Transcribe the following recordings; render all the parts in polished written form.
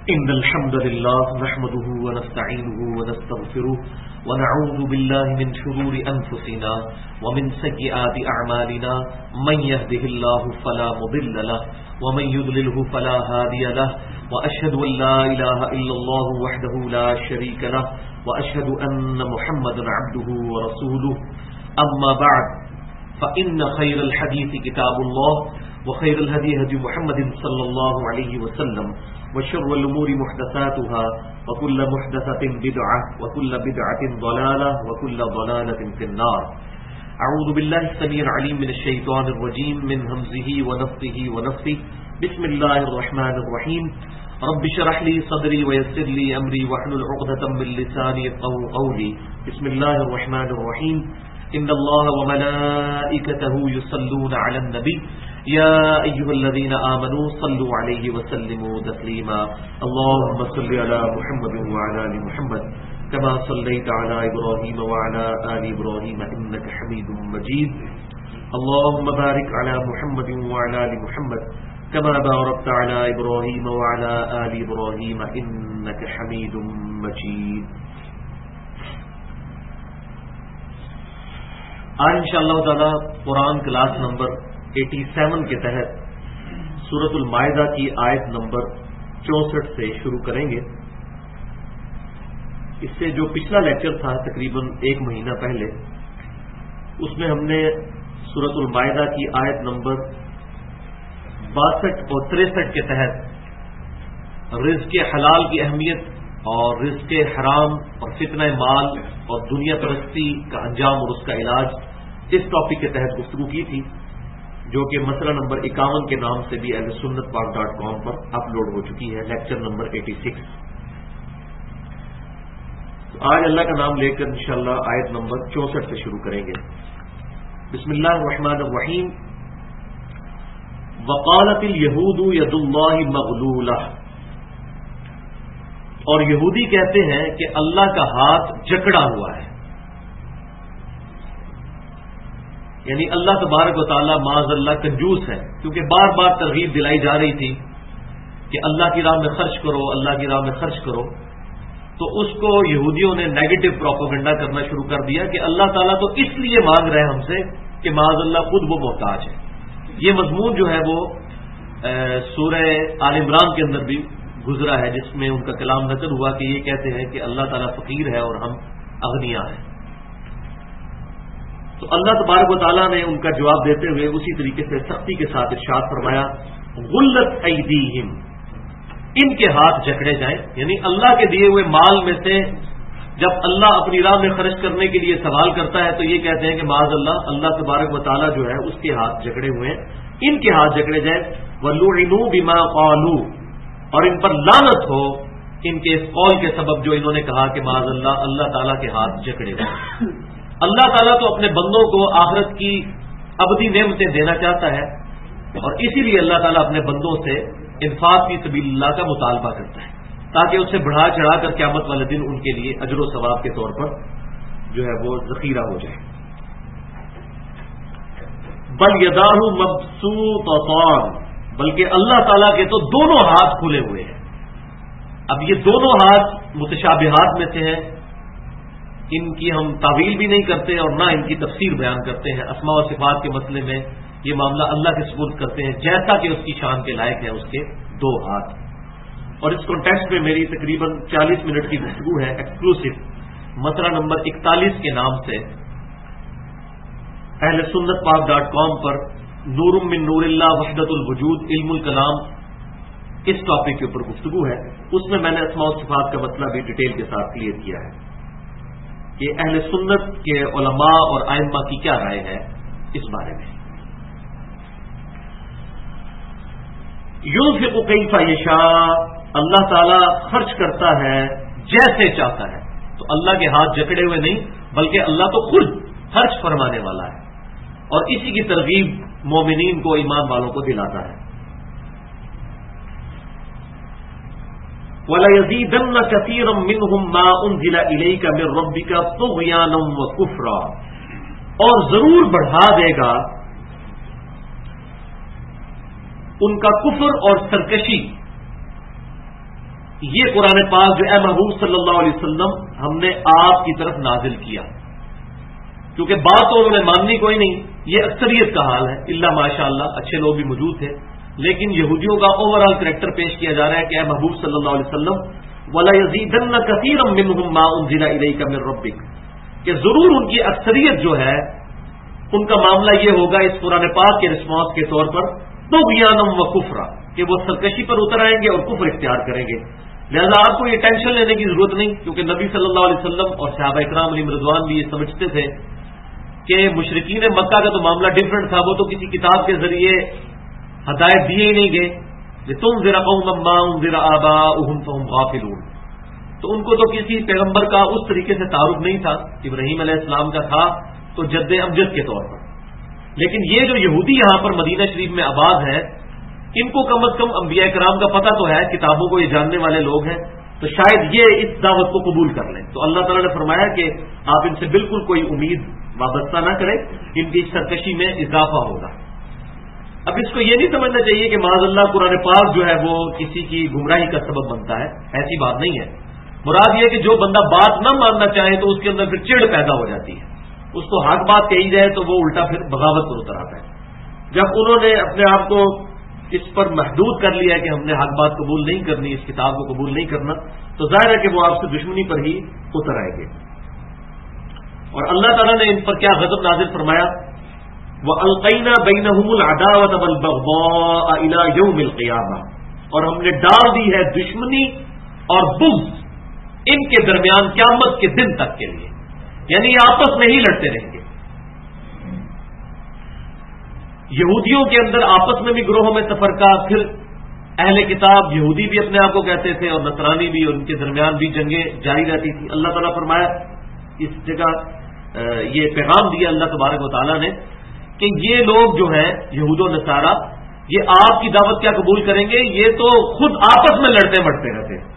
إن الحمد لله نحمده ونستعينه ونستغفره ونعوذ بالله من شرور أنفسنا ومن سيئات أعمالنا من يهده الله فلا مضل له ومن يضلله فلا هادي له وأشهد أن لا إله إلا الله وحده لا شريك له وأشهد أن محمدا عبده ورسوله أما بعد فإن خير الحديث كتاب الله وخير الهدي هدي محمد صلى الله عليه وسلم وشر الأمور محدثاتها وكل محدثة بدعة وكل بدعة ضلالة وكل ضلالة في النار. أعوذ بالله السميع العليم من الشيطان الرجيم من همزه ونفثه ونفثه. بسم الله الرحمن الرحيم. رب اشرح لي صدري ويسر لي أمري واحلل عقدة من لساني يفقهوا قولي. بسم الله الرحمن الرحيم. إن الله وملائكته يصلون على النبي يا أيها الذين آمنوا صلوا عليه وسلموا تسليما. اللهم صل على محمد وعلى آل محمد كما صليت على إبراهيم وعلى آل إبراهيم إنك حميد مجيد. اللهم بارك على محمد وعلى آل محمد كما باركت على إبراهيم وعلى آل إبراهيم إنك حميد مجيد. آج انشاءاللہ تعالی قرآن کلاس نمبر 87 کے تحت سورۃ المائدہ کی آیت نمبر 64 سے شروع کریں گے. اس سے جو پچھلا لیکچر تھا تقریباً ایک مہینہ پہلے، اس میں ہم نے سورۃ المائدہ کی آیت نمبر 62 اور 63 کے تحت رزق حلال کی اہمیت اور رزق حرام اور فتنہ مال اور دنیا پرستی کا انجام اور اس کا علاج، اس ٹاپک کے تحت گفتگو کی تھی، جو کہ مسئلہ نمبر 51 کے نام سے بھی ahlsunnatpark.com پر اپلوڈ ہو چکی ہے، لیکچر نمبر 86. تو آج اللہ کا نام لے کر انشاءاللہ آیت نمبر 64 سے شروع کریں گے. بسم اللہ الرحمن الرحیم. وقالت اليہود ید اللہ مغلولہ. اور یہودی کہتے ہیں کہ اللہ کا ہاتھ جکڑا ہوا ہے، یعنی اللہ تبارک و تعالیٰ معاذ اللہ کنجوس ہے، کیونکہ بار بار ترغیب دلائی جا رہی تھی کہ اللہ کی راہ میں خرچ کرو، اللہ کی راہ میں خرچ کرو. تو اس کو یہودیوں نے نیگیٹو پروپیگنڈا کرنا شروع کر دیا کہ اللہ تعالیٰ تو اس لیے مانگ رہے ہیں ہم سے کہ معاذ اللہ خود وہ محتاج ہے. یہ مضمون جو ہے وہ سورہ آل عمران کے اندر بھی گزرا ہے، جس میں ان کا کلام نقل ہوا کہ یہ کہتے ہیں کہ اللہ تعالیٰ فقیر ہے اور ہم اغنیا ہیں. تو اللہ تبارک و تعالیٰ نے ان کا جواب دیتے ہوئے اسی طریقے سے سختی کے ساتھ ارشاد فرمایا غلت ایدیہم، ان کے ہاتھ جکڑے جائیں. یعنی اللہ کے دیے ہوئے مال میں سے جب اللہ اپنی راہ میں خرچ کرنے کے لیے سوال کرتا ہے تو یہ کہتے ہیں کہ معاذ اللہ تبارک و تعالیٰ جو ہے اس کے ہاتھ جکڑے ہوئے ہیں، ان کے ہاتھ جکڑے جائیں. وَلُعِنُوا بِمَا قَالُوا، اور ان پر لعنت ہو ان کے اس قول کے سبب جو انہوں نے کہا کہ معاذ اللہ تعالیٰ کے ہاتھ جکڑے ہوئے. اللہ تعالیٰ تو اپنے بندوں کو آخرت کی ابدی نعمتیں دینا چاہتا ہے، اور اسی لیے اللہ تعالیٰ اپنے بندوں سے انفاق فی سبیل اللہ کا مطالبہ کرتا ہے تاکہ اسے بڑھا چڑھا کر قیامت والے دن ان کے لیے اجر و ثواب کے طور پر جو ہے وہ ذخیرہ ہو جائے. بل یداہ مبسوطتان، بلکہ اللہ تعالیٰ کے تو دونوں ہاتھ کھلے ہوئے ہیں. اب یہ دونوں ہاتھ متشابہات میں سے ہیں، ان کی ہم تعویل بھی نہیں کرتے اور نہ ان کی تفسیر بیان کرتے ہیں. اسماء و صفات کے مسئلے میں یہ معاملہ اللہ کے سپرد کرتے ہیں جیسا کہ اس کی شان کے لائق ہے اس کے دو ہاتھ. اور اس کانٹیکسٹ میں میری تقریباً 40 منٹ کی گفتگو ہے ایکسکلوسیو مسئلہ نمبر 41 کے نام سے ahlsunnatpark.com پر نور من نور اللہ وحدت الوجود علم الکلام اس ٹاپک کے اوپر گفتگو ہے. اس میں میں نے اسماء و صفات کا مسئلہ بھی ڈیٹیل کے ساتھ کلیئر کیا ہے کہ اہل سنت کے علماء اور ائمہ کی کیا رائے ہے اس بارے میں. ينفق كيف يشاء، اللہ تعالیٰ خرچ کرتا ہے جیسے چاہتا ہے. تو اللہ کے ہاتھ جکڑے ہوئے نہیں بلکہ اللہ تو خود خرچ فرمانے والا ہے، اور اسی کی ترغیب مومنین کو، ایمان والوں کو دلاتا ہے. وَلَيَزِيدَنَّ كَثِيرًا مِّنْهُمْ مَا أُنزِلَ إِلَيْكَ مِن رَّبِّكَ طُغْيَانًا وَكُفْرًا، اور ضرور بڑھا دے گا ان کا کفر اور سرکشی یہ قرآن پاک جو اے محبوب صلی اللہ علیہ وسلم ہم نے آپ کی طرف نازل کیا، کیونکہ بات تو انہوں نے ماننی کوئی نہیں، یہ اکثریت کا حال ہے، الا ماشاء اللہ اچھے لوگ بھی موجود تھے، لیکن یہودیوں کا اوور آل کریکٹر پیش کیا جا رہا ہے کہ اے محبوب صلی اللہ علیہ وسلم وَلَا يَزِيدَنَّ كَثِيرًا مِّنْهُمْ مَا أُنزِلَ إِلَيْكَ مِن رَّبِّكَ، کہ ضرور ان کی اکثریت جو ہے ان کا معاملہ یہ ہوگا اس قرآن پاک کے رسپانس کے طور پر طغیانًا وکفرا، کہ وہ سرکشی پر اتر آئیں گے اور کفر اختیار کریں گے۔ لہذا آپ کو یہ ٹینشن لینے کی ضرورت نہیں، کیونکہ نبی صلی اللہ علیہ وسلم اور صحابہ اکرام علیہم رضوان بھی یہ سمجھتے تھے کہ مشرکین مکہ کا تو معاملہ ڈفرنٹ تھا، وہ تو کسی کتاب کے ذریعے ہدایت دیے ہی نہیں گئے، لِتُنذِرَ قَوْمًا مَّا أُنذِرَ آبَاؤُهُمْ فَهُمْ غَافِلُونَ، تو ان کو تو کسی پیغمبر کا اس طریقے سے تعارف نہیں تھا، ابراہیم علیہ السلام کا تھا تو جد امجد کے طور پر، لیکن یہ جو یہودی یہاں پر مدینہ شریف میں آباد ہیں ان کو کم از کم انبیاء کرام کا پتہ تو ہے، کتابوں کو یہ جاننے والے لوگ ہیں، تو شاید یہ اس دعوت کو قبول کر لیں۔ تو اللہ تعالیٰ نے فرمایا کہ آپ ان سے بالکل کوئی امید وابستہ نہ کریں، ان کی سرکشی میں اضافہ ہوگا۔ اب اس کو یہ نہیں سمجھنا چاہیے کہ معاذ اللہ قرآن پاک جو ہے وہ کسی کی گمراہی کا سبب بنتا ہے، ایسی بات نہیں ہے۔ مراد یہ کہ جو بندہ بات نہ ماننا چاہے تو اس کے اندر پھر چڑ پیدا ہو جاتی ہے، اس کو حق بات کہی جائے تو وہ الٹا پھر بغاوت پر اتر آتا ہے۔ جب انہوں نے اپنے آپ کو اس پر محدود کر لیا ہے کہ ہم نے حق بات قبول نہیں کرنی، اس کتاب کو قبول نہیں کرنا، تو ظاہر ہے کہ وہ آپ سے دشمنی پر ہی اتر آئیں گے۔ اور اللہ تعالیٰ نے ان پر کیا غضب نازل فرمایا، وَأَلْقَيْنَا بَيْنَهُمُ الْعَدَاوَةَ وَالْبَغْضَاءَ إِلَى يَوْمِ الْقِيَامَةِ، اور ہم نے ڈال دی ہے دشمنی اور بغض ان کے درمیان قیامت کے دن تک کے لیے، یعنی یہ آپس میں ہی لڑتے رہیں گے۔ یہودیوں کے اندر آپس میں بھی گروہوں میں تفرقہ، پھر اہل کتاب یہودی بھی اپنے آپ کو کہتے تھے اور نصرانی بھی، اور ان کے درمیان بھی جنگیں جاری رہتی تھی۔ اللہ تعالیٰ فرمایا اس جگہ یہ پیغام دیا اللہ تبارک و تعالیٰ نے کہ یہ لوگ جو ہیں یہود و نصارہ، یہ آپ کی دعوت کیا قبول کریں گے، یہ تو خود آپس میں لڑتے مڑتے رہتے ہیں،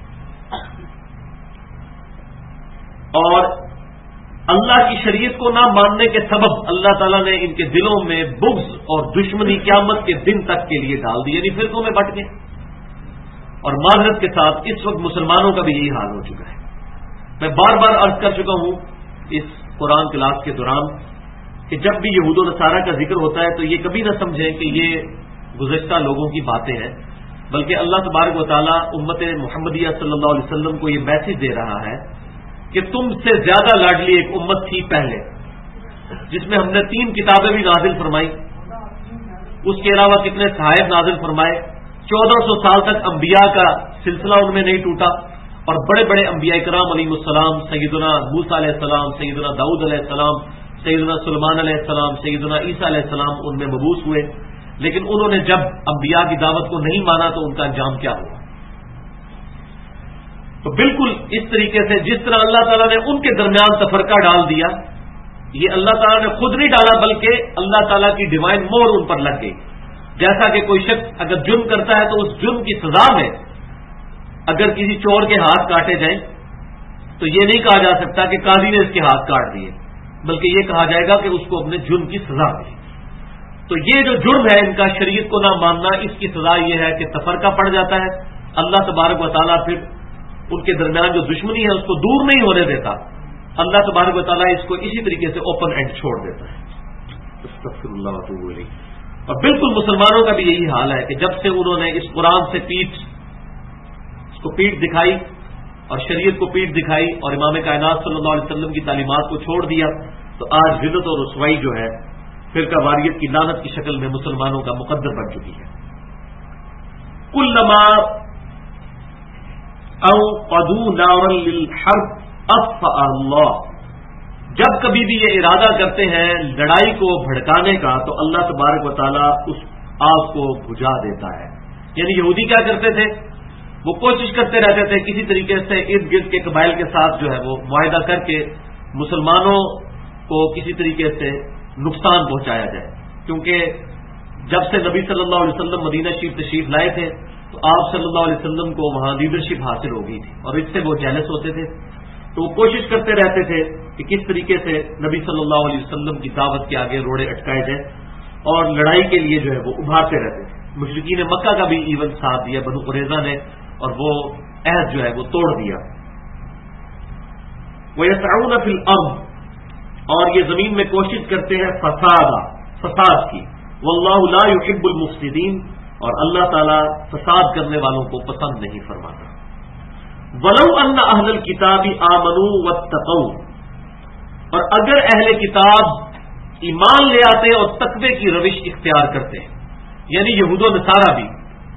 اور اللہ کی شریعت کو نہ ماننے کے سبب اللہ تعالیٰ نے ان کے دلوں میں بغض اور دشمنی قیامت کے دن تک کے لیے ڈال دی، یعنی فرقوں میں بٹ گئے۔ اور معذرت کے ساتھ اس وقت مسلمانوں کا بھی یہی حال ہو چکا ہے۔ میں بار بار عرض کر چکا ہوں اس قرآن کلاس کے دوران کہ جب بھی یہود و نصارہ کا ذکر ہوتا ہے تو یہ کبھی نہ سمجھیں کہ یہ گزشتہ لوگوں کی باتیں ہیں، بلکہ اللہ تبارک و تعالیٰ امت محمدیہ صلی اللہ علیہ وسلم کو یہ میسج دے رہا ہے کہ تم سے زیادہ لاڈلی ایک امت تھی پہلے، جس میں ہم نے 3 کتابیں بھی نازل فرمائی، اس کے علاوہ کتنے صحائف نازل فرمائے، 1400 سال تک انبیاء کا سلسلہ ان میں نہیں ٹوٹا، اور بڑے بڑے انبیاء کرام علیہ السلام، سیدنا موسیٰ علیہ السلام، سیدنا داؤد علیہ السلام، سیدنا سلیمان علیہ السلام، سیدنا عیسیٰ علیہ السلام ان میں مبعوث ہوئے، لیکن انہوں نے جب انبیاء کی دعوت کو نہیں مانا تو ان کا انجام کیا ہوا۔ تو بالکل اس طریقے سے جس طرح اللہ تعالیٰ نے ان کے درمیان تفرقہ ڈال دیا، یہ اللہ تعالیٰ نے خود نہیں ڈالا بلکہ اللہ تعالیٰ کی ڈیوائن مور ان پر لگ گئی۔ جیسا کہ کوئی شخص اگر جرم کرتا ہے تو اس جرم کی سزا میں اگر کسی چور کے ہاتھ کاٹے جائیں تو یہ نہیں کہا جا سکتا کہ قاضی نے اس کے ہاتھ کاٹ دیے، بلکہ یہ کہا جائے گا کہ اس کو اپنے جرم کی سزا ملی۔ تو یہ جو جرم ہے ان کا شریعت کو نہ ماننا، اس کی سزا یہ ہے کہ تفرقہ پڑ جاتا ہے، اللہ تبارک و تعالیٰ پھر ان کے درمیان جو دشمنی ہے اس کو دور نہیں ہونے دیتا، اللہ تبارک و تعالیٰ اس کو اسی طریقے سے اوپن اینڈ چھوڑ دیتا ہے۔ استغفر اللہ واتوب الیہ۔ اور بالکل مسلمانوں کا بھی یہی حال ہے کہ جب سے انہوں نے اس قرآن سے اس کو پیٹ دکھائی اور شریعت کو پیٹ دکھائی اور امام کائنات صلی اللہ علیہ وسلم کی تعلیمات کو چھوڑ دیا، تو آج ذلت اور رسوائی جو ہے فرقہ واریت کی لعنت کی شکل میں مسلمانوں کا مقدر بن چکی ہے۔ کلما اوقدوا نارا للحرب اطفأ اللہ، جب کبھی بھی یہ ارادہ کرتے ہیں لڑائی کو بھڑکانے کا تو اللہ تبارک و تعالیٰ اس آگ کو بجھا دیتا ہے۔ یعنی یہودی کیا کرتے تھے، وہ کوشش کرتے رہتے تھے کسی طریقے سے ارد گرد کے قبائل کے ساتھ جو ہے وہ معاہدہ کر کے مسلمانوں کو کسی طریقے سے نقصان پہنچایا جائے، کیونکہ جب سے نبی صلی اللہ علیہ وسلم مدینہ شریف تشریف لائے تھے تو آپ صلی اللہ علیہ وسلم کو وہاں لیڈرشپ حاصل ہو گئی تھی اور اس سے وہ جیلس ہوتے تھے، تو وہ کوشش کرتے رہتے تھے کہ کس طریقے سے نبی صلی اللہ علیہ وسلم کی دعوت کے آگے روڑے اٹکائے جائیں، اور لڑائی کے لیے جو ہے وہ ابھارتے رہتے تھے۔ مشرکین مکہ کا بھی ایون ساتھ دیا، بنو قریظہ نے اور وہ عہد جو ہے وہ توڑ دیا. وَيَسْعَوْنَ فِي الْأَرْضِ اور یہ زمین میں کوشش کرتے ہیں فساد کی. وَاللَّهُ لَا يُحِبُّ الْمُفْسِدِينَ اور اللہ تعالیٰ فساد کرنے والوں کو پسند نہیں فرماتا. وَلَوْ أَنَّ أَهْلَ الْكِتَابِ آمَنُوا وَاتَّقَوْا اور اگر اہل کتاب ایمان لے آتے اور تقوی کی روش اختیار کرتے ہیں یعنی یہود و نصارہ بھی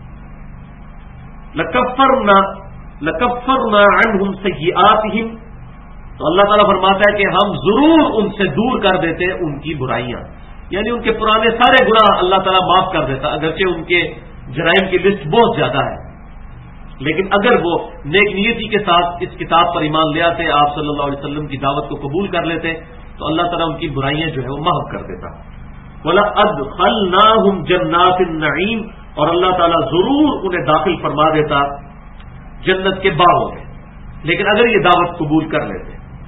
لَكَفَّرْنَا عَنْهُمْ سَيِّئَاتِهِمْ تو اللہ تعالیٰ فرماتا ہے کہ ہم ضرور ان سے دور کر دیتے ان کی برائیاں یعنی ان کے پرانے سارے گناہ اللہ تعالیٰ معاف کر دیتا اگرچہ ان کے جرائم کی لسٹ بہت زیادہ ہے لیکن اگر وہ نیک نیتی کے ساتھ اس کتاب پر ایمان لے آتے آپ صلی اللہ علیہ وسلم کی دعوت کو قبول کر لیتے تو اللہ تعالیٰ ان کی برائیاں جو ہے وہ معاف کر دیتا. وَلَأَدْخَلْنَاهُمْ جَنَّاتِ النَّعِيمِ اور اللہ تعالیٰ ضرور انہیں داخل فرما دیتا جنت کے باغوں میں لیکن اگر یہ دعوت قبول کر لیتے.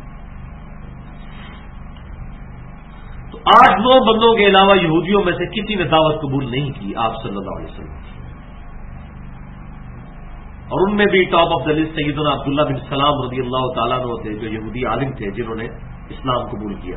تو 8-9 بندوں کے علاوہ یہودیوں میں سے کسی نے دعوت قبول نہیں کی آپ صلی اللہ علیہ وسلم کی اور ان میں بھی ٹاپ آف دا لسٹ سیدنا عبداللہ بن سلام رضی اللہ تعالیٰ عنہ تھے جو یہودی عالم تھے جنہوں نے اسلام قبول کیا.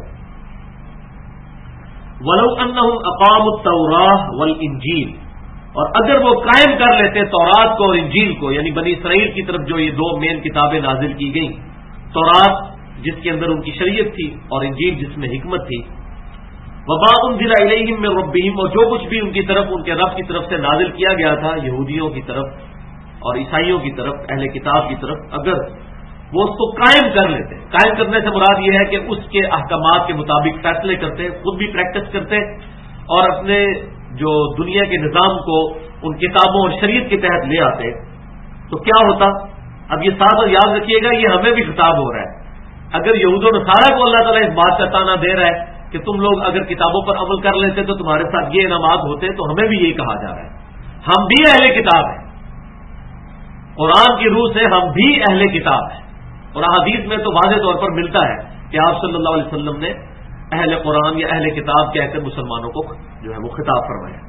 وَلَوْ أَنَّهُمْ أَقَامُوا التَّوْرَاةَ وَالْإِنْجِيلَ اور اگر وہ قائم کر لیتے تورات کو اور انجیل کو یعنی بنی اسرائیل کی طرف جو یہ 2 مین کتابیں نازل کی گئیں تورات جس کے اندر ان کی شریعت تھی اور انجیل جس میں حکمت تھی. وَمَا أُنزِلَ إِلَيْهِم مِّن رَّبِّهِمْ اور جو کچھ بھی ان کی طرف ان کے رب کی طرف سے نازل کیا گیا تھا یہودیوں کی طرف اور عیسائیوں کی طرف اہل کتاب کی طرف اگر وہ اس کو قائم کر لیتے قائم کرنے سے مراد یہ ہے کہ اس کے احکامات کے مطابق فیصلے کرتے خود بھی پریکٹس کرتے اور اپنے جو دنیا کے نظام کو ان کتابوں اور شریعت کے تحت لے آتے تو کیا ہوتا. اب یہ ساتھ یاد رکھیے گا یہ ہمیں بھی خطاب ہو رہا ہے. اگر یہود و نصارہ کو اللہ تعالیٰ اس بات کا تانا دے رہا ہے کہ تم لوگ اگر کتابوں پر عمل کر لیتے تو تمہارے ساتھ یہ انعامات ہوتے تو ہمیں بھی یہی کہا جا رہا ہے ہم بھی اہل کتاب ہیں قرآن کی روح سے ہم بھی اہل کتاب ہیں اور حدیث میں تو واضح طور پر ملتا ہے کہ آپ صلی اللہ علیہ وسلم نے اہل قرآن یا اہل کتاب کہہ کر مسلمانوں کو جو ہے وہ خطاب فرمایا.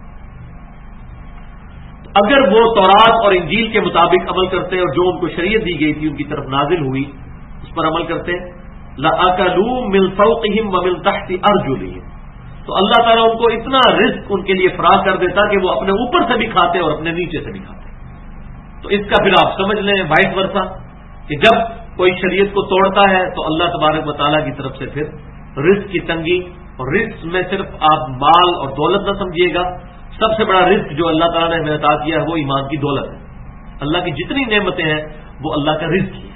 اگر وہ تورات اور انجیل کے مطابق عمل کرتے اور جو ان کو شریعت دی گئی تھی ان کی طرف نازل ہوئی اس پر عمل کرتے لَأَكَلُوا مِن فَوْقِهِمْ وَمِن تَحْتِ أَرْجُلِهِمْ تو اللہ تعالیٰ ان کو اتنا رزق ان کے لیے فراہم کر دیتا کہ وہ اپنے اوپر سے بھی کھاتے اور اپنے نیچے سے بھی کھاتے. تو اس کا پھر آپ سمجھ لیں وائس ورثہ کہ جب کوئی شریعت کو توڑتا ہے تو اللہ تبارک و تعالیٰ کی طرف سے پھر رزق کی تنگی اور رزق میں صرف آپ مال اور دولت نہ سمجھیے گا سب سے بڑا رزق جو اللہ تعالیٰ نے ہمیں عطا کیا ہے وہ ایمان کی دولت ہے. اللہ کی جتنی نعمتیں ہیں وہ اللہ کا رزق ہی ہے.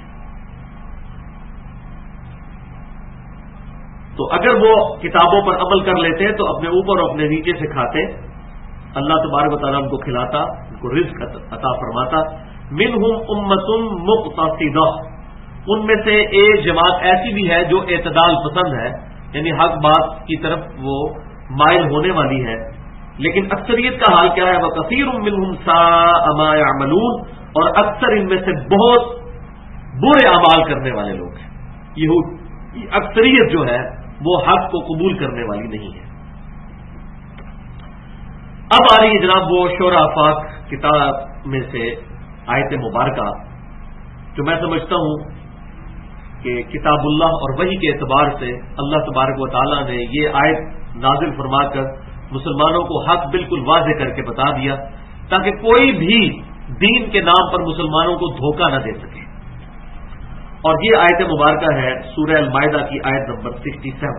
تو اگر وہ کتابوں پر عمل کر لیتے تو اپنے اوپر اور اپنے نیچے سے کھاتے اللہ تبارک و تعالیٰ ان کو کھلاتا ان کو رزق عطا فرماتا. منہم امۃ مقتصدہ ان میں سے ایک جماعت ایسی بھی ہے جو اعتدال پسند ہے یعنی حق بات کی طرف وہ مائل ہونے والی ہے لیکن اکثریت کا حال کیا ہے وَكَثِيرٌ مِّنْهُمْ سَاءَ مَا يَعْمَلُونَ اور اکثر ان میں سے بہت برے اعمال کرنے والے لوگ ہیں. یہود اکثریت جو ہے وہ حق کو قبول کرنے والی نہیں ہے. اب آ رہی ہے جناب وہ شورى پاک کتاب میں سے آیت مبارکہ جو میں سمجھتا ہوں کہ کتاب اللہ اور وحی کے اعتبار سے اللہ تبارک و تعالیٰ نے یہ آیت نازل فرما کر مسلمانوں کو حق بالکل واضح کر کے بتا دیا تاکہ کوئی بھی دین کے نام پر مسلمانوں کو دھوکہ نہ دے سکے. اور یہ آیت مبارکہ ہے سورہ المائدہ کی آیت نمبر 67.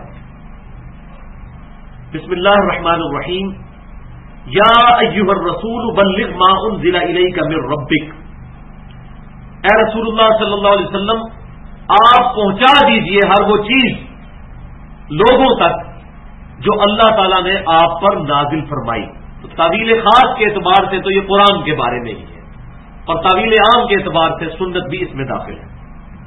بسم اللہ الرحمن الرحیم. یا ایھا الرسول بلغ ما انزل الیک من ربک اے رسول اللہ صلی اللہ علیہ وسلم آپ پہنچا دیجئے ہر وہ چیز لوگوں تک جو اللہ تعالیٰ نے آپ پر نازل فرمائی. تو تعویل خاص کے اعتبار سے تو یہ قرآن کے بارے میں ہی ہے اور تعویل عام کے اعتبار سے سنت بھی اس میں داخل ہے.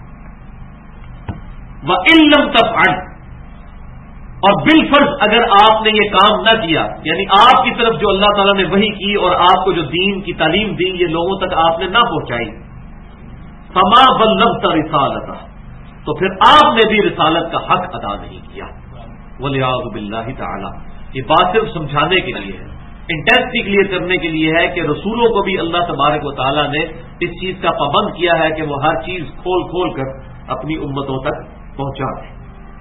وَإِن لَّمْ تَفْعَلْ اور بالفرض اگر آپ نے یہ کام نہ کیا یعنی آپ کی طرف جو اللہ تعالیٰ نے وحی کی اور آپ کو جو دین کی تعلیم دی یہ لوگوں تک آپ نے نہ پہنچائی فَمَا بَلَّغْتَ رِسَالَتَهُ تو پھر آپ نے بھی رسالت کا حق ادا نہیں کیا. وَلِعَاذُ بِاللَّهِ تَعَالَى یہ بات صرف سمجھانے کے لیے ہے انٹینسٹی کلیئر کرنے کے لیے ہے کہ رسولوں کو بھی اللہ تبارک و تعالیٰ نے اس چیز کا پابند کیا ہے کہ وہ ہر چیز کھول کھول کر اپنی امتوں تک پہنچا دیں.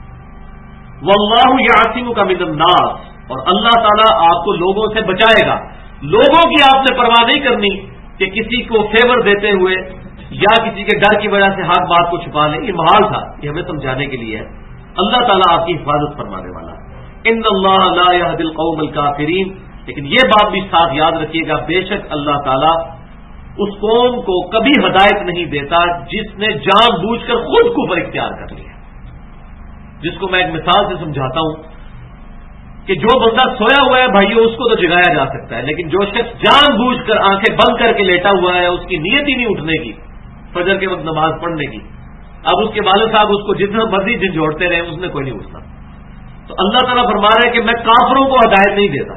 واللہ یعصمک من الناس، اور اللہ تعالیٰ آپ کو لوگوں سے بچائے گا. لوگوں کی آپ نے پرواہ نہیں کرنی کہ کسی کو فیور دیتے ہوئے یا کسی کے ڈر کی وجہ سے حق بات کو چھپا لیں. یہ محال تھا، یہ ہمیں سمجھانے کے لیے ہے. اللہ تعالیٰ آپ کی حفاظت فرمانے والا. ان اللہ لا یہدی القوم الکافرین. لیکن یہ بات بھی ساتھ یاد رکھیے گا، بے شک اللہ تعالیٰ اس قوم کو کبھی ہدایت نہیں دیتا جس نے جان بوجھ کر خود کفر اختیار کر لیا. جس کو میں ایک مثال سے سمجھاتا ہوں کہ جو بندہ سویا ہوا ہے بھائیو اس کو تو جگایا جا سکتا ہے، لیکن جو شخص جان بوجھ کر آنکھیں بند کر کے لیٹا ہوا ہے، اس کی نیت ہی نہیں اٹھنے کی فجر کے وقت نماز پڑھنے کی، اب اس کے والد صاحب اس کو جتنا مرضی جھنجھوڑتے رہے اس نے کوئی نہیں اٹھتا. تو اللہ تعالیٰ فرما رہے ہیں کہ میں کافروں کو ہدایت نہیں دیتا.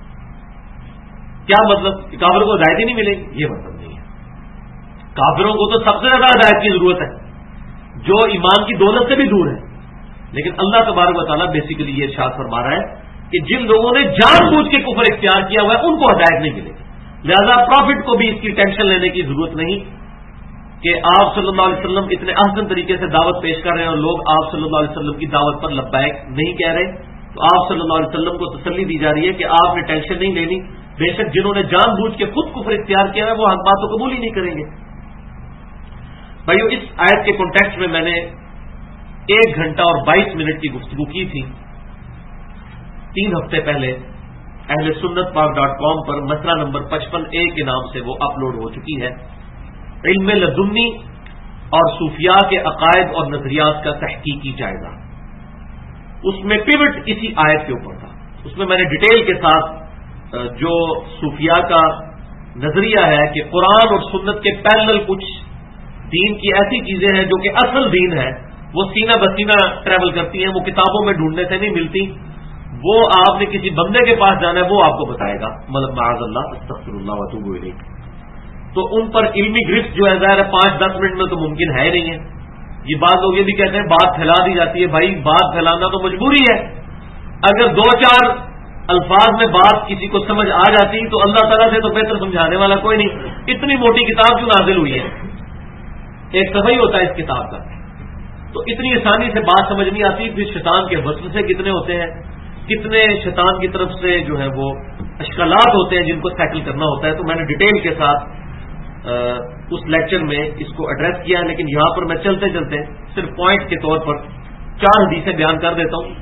کیا مطلب؟ کہ کافروں کو ہدایت ہی نہیں ملے گی؟ یہ مطلب نہیں ہے. کافروں کو تو سب سے زیادہ ہدایت کی ضرورت ہے، جو ایمان کی دولت سے بھی دور ہے. لیکن اللہ تبارک و تعالیٰ بیسیکلی یہ ارشاد فرما رہا ہے کہ جن لوگوں نے جان بوجھ کے کفر اختیار کیا ہوا ہے ان کو ہدایت نہیں ملے گی. لہذا پروفٹ کو بھی اس کی ٹینشن لینے کی ضرورت نہیں کہ آپ صلی اللہ علیہ وسلم اتنے احسن طریقے سے دعوت پیش کر رہے ہیں اور لوگ آپ صلی اللہ علیہ وسلم کی دعوت پر لبیک نہیں کہہ رہے. تو آپ صلی اللہ علیہ وسلم کو تسلی دی جا رہی ہے کہ آپ نے ٹینشن نہیں لینی. بے شک جنہوں نے جان بوجھ کے خود کفر اختیار کیا ہے وہ حق بات کو قبول ہی نہیں کریں گے. بھائیو اس آیت کے کانٹیکسٹ میں نے 1 گھنٹہ اور 22 منٹ کی گفتگو کی تھی 3 ہفتے پہلے اہل سنت پاک.com پر مسئلہ نمبر 55A کے نام سے وہ اپلوڈ ہو چکی ہے. علم لدنی اور صوفیاء کے عقائد اور نظریات کا تحقیقی جائزہ. اس میں پیوٹ اسی آیت کے اوپر تھا. اس میں نے ڈیٹیل کے ساتھ جو صوفیاء کا نظریہ ہے کہ قرآن اور سنت کے پیرلل کچھ دین کی ایسی چیزیں ہیں جو کہ اصل دین ہے، وہ سینہ بسینہ ٹریول کرتی ہیں، وہ کتابوں میں ڈھونڈنے سے نہیں ملتی، وہ آپ نے کسی بندے کے پاس جانا ہے وہ آپ کو بتائے گا. مطلب معاذ اللہ استغفر اللہ واتوب الیہ. تو ان پر علمی گرفت جو ہے ظاہر ہے 5-10 منٹ میں تو ممکن ہے ہی نہیں ہے. یہ بات لوگ یہ بھی کہتے ہیں بات پھیلا دی جاتی ہے. بھائی بات پھیلانا تو مجبوری ہے. اگر 2-4 الفاظ میں بات کسی کو سمجھ آ جاتی تو اللہ تعالیٰ سے تو بہتر سمجھانے والا کوئی نہیں. اتنی موٹی کتاب کیوں نازل ہوئی ہے؟ ایک صفحہ ہی ہوتا ہے اس کتاب کا. تو اتنی آسانی سے بات سمجھ نہیں آتی. پھر شیطان کے وسوسے کتنے ہوتے ہیں، کتنے شیطان کی طرف سے جو ہے وہ اشکالات ہوتے ہیں جن کو سیٹل کرنا ہوتا ہے. تو میں نے ڈیٹیل کے ساتھ اس لیکچر میں اس کو ایڈریس کیا ہے، لیکن یہاں پر میں چلتے چلتے صرف پوائنٹ کے طور پر 4 حدیثیں بیان کر دیتا ہوں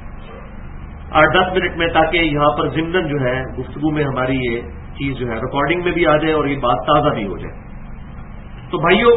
8-10 منٹ میں، تاکہ یہاں پر ضمن جو ہے گفتگو میں ہماری یہ چیز جو ہے ریکارڈنگ میں بھی آ جائے اور یہ بات تازہ بھی ہو جائے. تو بھائیو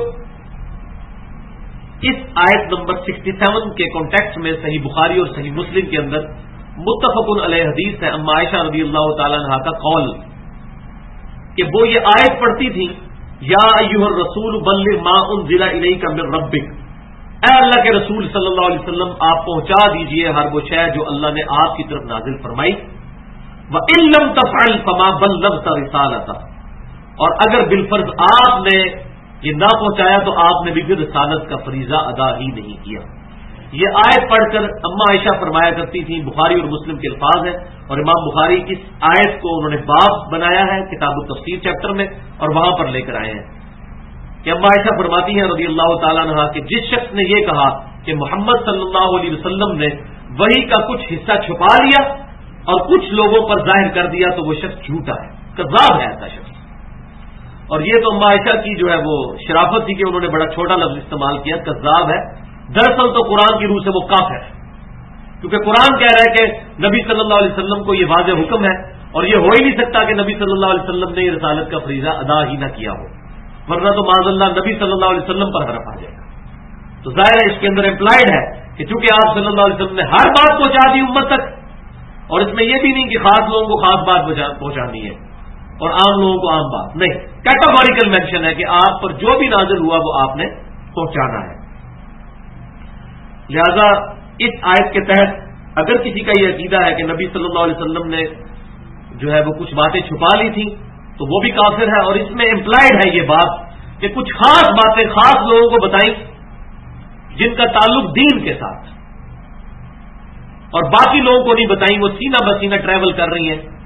اس آیت نمبر 67 کے کانٹیکسٹ میں صحیح بخاری اور صحیح مسلم کے اندر متفق علیہ حدیث ہے اما عائشہ رضی اللہ تعالی عنہا کا قول کہ وہ یہ آیت پڑھتی تھی یا ایھا الرسول بلغ ما انزل الیک من ربک، اے اللہ کے رسول صلی اللہ علیہ وسلم آپ پہنچا دیجئے ہر وہ شے جو اللہ نے آپ کی طرف نازل فرمائی. وَإِن لَّمْ تَفْعَلْ فَمَا بَلَّغْتَ رِسَالَتَهُ، اور اگر بالفرض آپ نے یہ نہ پہنچایا تو آپ نے بھی پھر رسالت کا فریضہ ادا ہی نہیں کیا. یہ آیت پڑھ کر اما عائشہ فرمایا کرتی تھی، بخاری اور مسلم کے الفاظ ہیں، اور امام بخاری اس آیت کو انہوں نے باب بنایا ہے کتاب التفسیر چیپٹر میں اور وہاں پر لے کر آئے ہیں کہ اما عائشہ فرماتی ہیں رضی اللہ تعالیٰ عنہا کہ جس شخص نے یہ کہا کہ محمد صلی اللہ علیہ وسلم نے وحی کا کچھ حصہ چھپا لیا اور کچھ لوگوں پر ظاہر کر دیا تو وہ شخص جھوٹا ہے، کذاب ہے ایسا شخص. اور یہ تو اما عائشہ کی جو ہے وہ شرافت تھی کہ انہوں نے بڑا چھوٹا لفظ استعمال کیا، کذاب ہے. دراصل تو قرآن کی روح سے وہ کافر ہے، کیونکہ قرآن کہہ رہا ہے کہ نبی صلی اللہ علیہ وسلم کو یہ واضح حکم ہے اور یہ ہو ہی نہیں سکتا کہ نبی صلی اللہ علیہ وسلم نے یہ رسالت کا فریضہ ادا ہی نہ کیا ہو، ورنہ تو معاذ اللہ نبی صلی اللہ علیہ وسلم پر حرف آ جائے گا. تو ظاہر ہے اس کے اندر امپلائڈ ہے کہ چونکہ آپ صلی اللہ علیہ وسلم نے ہر بات پہنچا دی امت تک، اور اس میں یہ بھی نہیں کہ خاص لوگوں کو خاص بات پہنچانی ہے اور عام لوگوں کو عام بات نہیں. کیٹاگوریکل مینشن ہے کہ آپ پر جو بھی نازل ہوا وہ آپ نے پہنچانا ہے. لہذا اس آیت کے تحت اگر کسی کا یہ عقیدہ ہے کہ نبی صلی اللہ علیہ وسلم نے جو ہے وہ کچھ باتیں چھپا لی تھیں تو وہ بھی کافر ہے، اور اس میں امپلائڈ ہے یہ بات کہ کچھ خاص باتیں خاص لوگوں کو بتائیں جن کا تعلق دین کے ساتھ، اور باقی لوگوں کو نہیں بتائیں، وہ سینہ بسینہ ٹریول کر رہی ہیں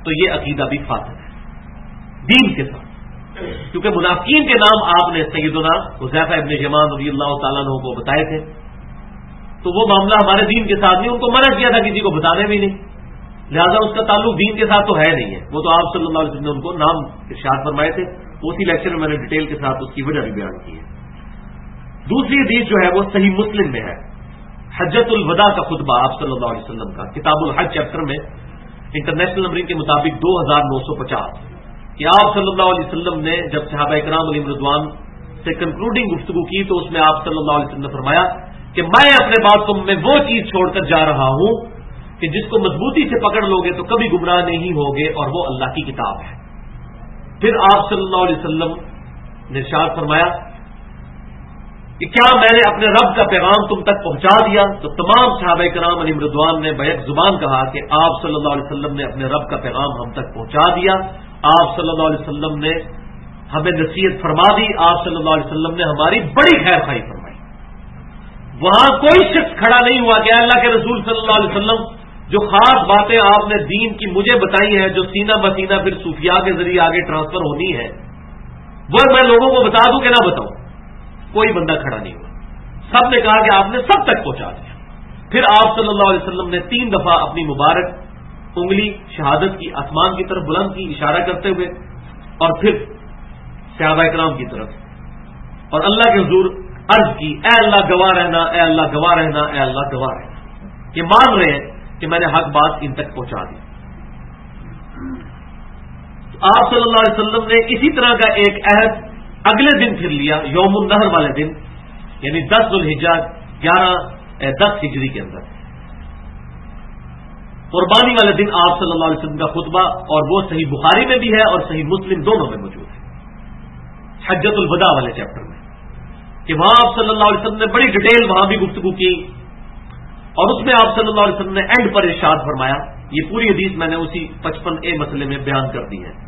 تو یہ عقیدہ بھی فاسد ہے دین کے ساتھ، کیونکہ منافقین کے نام آپ نے سیدنا حذیفہ ابن یمان رضی اللہ تعالیٰ عنہ کو بتائے تھے، تو وہ معاملہ ہمارے دین کے ساتھ نہیں، ان کو منع کیا تھا کسی کو بتانے بھی نہیں، لہذا اس کا تعلق دین کے ساتھ تو ہے نہیں ہے، وہ تو آپ صلی اللہ علیہ وسلم نے ان کو نام ارشاد فرمائے تھے، اسی لیکچر میں نے ڈیٹیل کے ساتھ اس کی وجہ بھی بیان کی ہے۔ دوسری حدیث جو ہے وہ صحیح مسلم میں ہے، حجۃ الوداع کا خطبہ آپ صلی اللہ علیہ وسلم کا، کتاب الحج چیپٹر میں انٹرنیشنل نمبرنگ کے مطابق 2950 کہ آپ صلی اللہ علیہ وسلم نے جب صحابہ اکرام علیہم رضوان سے کنکلوڈنگ گفتگو کی تو اس میں آپ صلی اللہ علیہ وسلم نے فرمایا کہ میں اپنے بعد تم میں وہ چیز چھوڑ کر جا رہا ہوں کہ جس کو مضبوطی سے پکڑ لوگے تو کبھی گمراہ نہیں ہوگے، اور وہ اللہ کی کتاب ہے۔ پھر آپ صلی اللہ علیہ وسلم نے ارشاد فرمایا کہ کیا میں نے اپنے رب کا پیغام تم تک پہنچا دیا؟ تو تمام صحابہ کرام علیہم رضوان نے بیک زبان کہا کہ آپ صلی اللہ علیہ وسلم نے اپنے رب کا پیغام ہم تک پہنچا دیا، آپ صلی اللہ علیہ وسلم نے ہمیں نصیحت فرما دی، آپ صلی اللہ علیہ وسلم نے ہماری بڑی خیر خواہی فرمائی۔ وہاں کوئی شخص کھڑا نہیں ہوا کہ اللہ کے رسول صلی اللہ علیہ وسلم جو خاص باتیں آپ نے دین کی مجھے بتائی ہیں، جو سینہ بسینہ پھر صوفیاء کے ذریعے آگے ٹرانسفر ہونی ہے، وہ میں لوگوں کو بتا دوں کہ نہ بتاؤں، کوئی بندہ کھڑا نہیں ہوا، سب نے کہا کہ آپ نے سب تک پہنچا دیا۔ پھر آپ صلی اللہ علیہ وسلم نے 3 دفعہ اپنی مبارک انگلی شہادت کی آسمان کی طرف بلند کی اشارہ کرتے ہوئے، اور پھر صحابہ کرام کی طرف، اور اللہ کے حضور عرض کی اے اللہ گواہ رہنا، اے اللہ گواہ رہنا، اے اللہ گواہ رہنا، یہ مان رہے ہیں کہ میں نے حق بات ان تک پہنچا دی۔ آپ صلی اللہ علیہ وسلم نے اسی طرح کا ایک عہد اگلے دن پھر لیا، یوم النحر والے دن، یعنی 10 ذوالحجہ 10 ہجری کے اندر، قربانی والے دن آپ صلی اللہ علیہ وسلم کا خطبہ، اور وہ صحیح بخاری میں بھی ہے اور صحیح مسلم دونوں میں موجود ہے، حجۃ الوداع والے چیپٹر میں، کہ وہاں آپ صلی اللہ علیہ وسلم نے بڑی ڈیٹیل وہاں بھی گفتگو کی، اور اس میں آپ صلی اللہ علیہ وسلم نے اینڈ پر ارشاد فرمایا، یہ پوری حدیث میں نے اسی 55A مسئلے میں بیان کر دی ہے،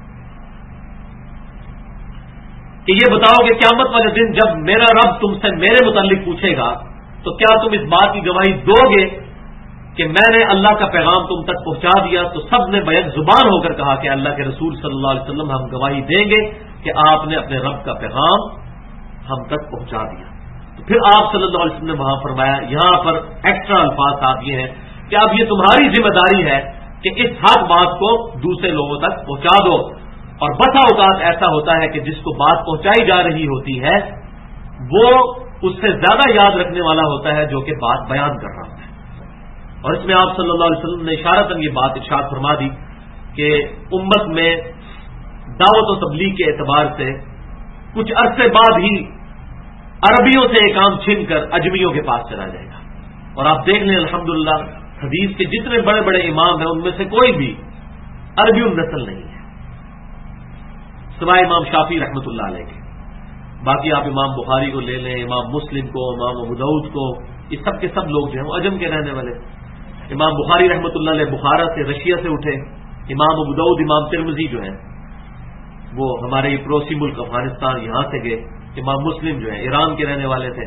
کہ یہ بتاؤ کہ قیامت والے دن جب میرا رب تم سے میرے متعلق پوچھے گا تو کیا تم اس بات کی گواہی دو گے کہ میں نے اللہ کا پیغام تم تک پہنچا دیا؟ تو سب نے بیک زبان ہو کر کہا کہ اللہ کے رسول صلی اللہ علیہ وسلم ہم گواہی دیں گے کہ آپ نے اپنے رب کا پیغام ہم تک پہنچا دیا۔ تو پھر آپ صلی اللہ علیہ وسلم نے وہاں فرمایا، یہاں پر ایکسٹرا الفاظ آپ یہ ہیں کہ اب یہ تمہاری ذمہ داری ہے کہ اس حق بات کو دوسرے لوگوں تک پہنچا دو، اور بسا اوقات ایسا ہوتا ہے کہ جس کو بات پہنچائی جا رہی ہوتی ہے وہ اس سے زیادہ یاد رکھنے والا ہوتا ہے جو کہ بات بیان کر رہا ہے، اور اس میں آپ صلی اللہ علیہ وسلم نے اشارتاً یہ بات ارشاد فرما دی کہ امت میں دعوت و تبلیغ کے اعتبار سے کچھ عرصے بعد ہی عربیوں سے یہ کام چھن کر اجمیوں کے پاس چلا جائے گا، اور آپ دیکھ لیں الحمدللہ حدیث کے جتنے بڑے بڑے امام ہیں ان میں سے کوئی بھی عربی النسل نہیں ہے سوائے امام شافعی رحمۃ اللہ علیہ کے، باقی آپ امام بخاری کو لے لیں، امام مسلم کو، امام ابو داؤد کو، یہ سب کے سب لوگ جو ہیں وہ عجم کے رہنے والے۔ امام بخاری رحمۃ اللہ علیہ بخارا سے رشیا سے اٹھے، امام ابو داؤد امام ترمذی جو ہیں وہ ہمارے یہ پڑوسی ملک افغانستان یہاں سے گئے، امام مسلم جو ہے ایران کے رہنے والے تھے۔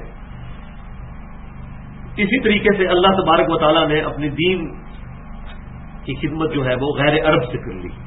اسی طریقے سے اللہ تبارک و تعالیٰ نے اپنی دین کی خدمت جو ہے وہ غیر عرب سے کر لی۔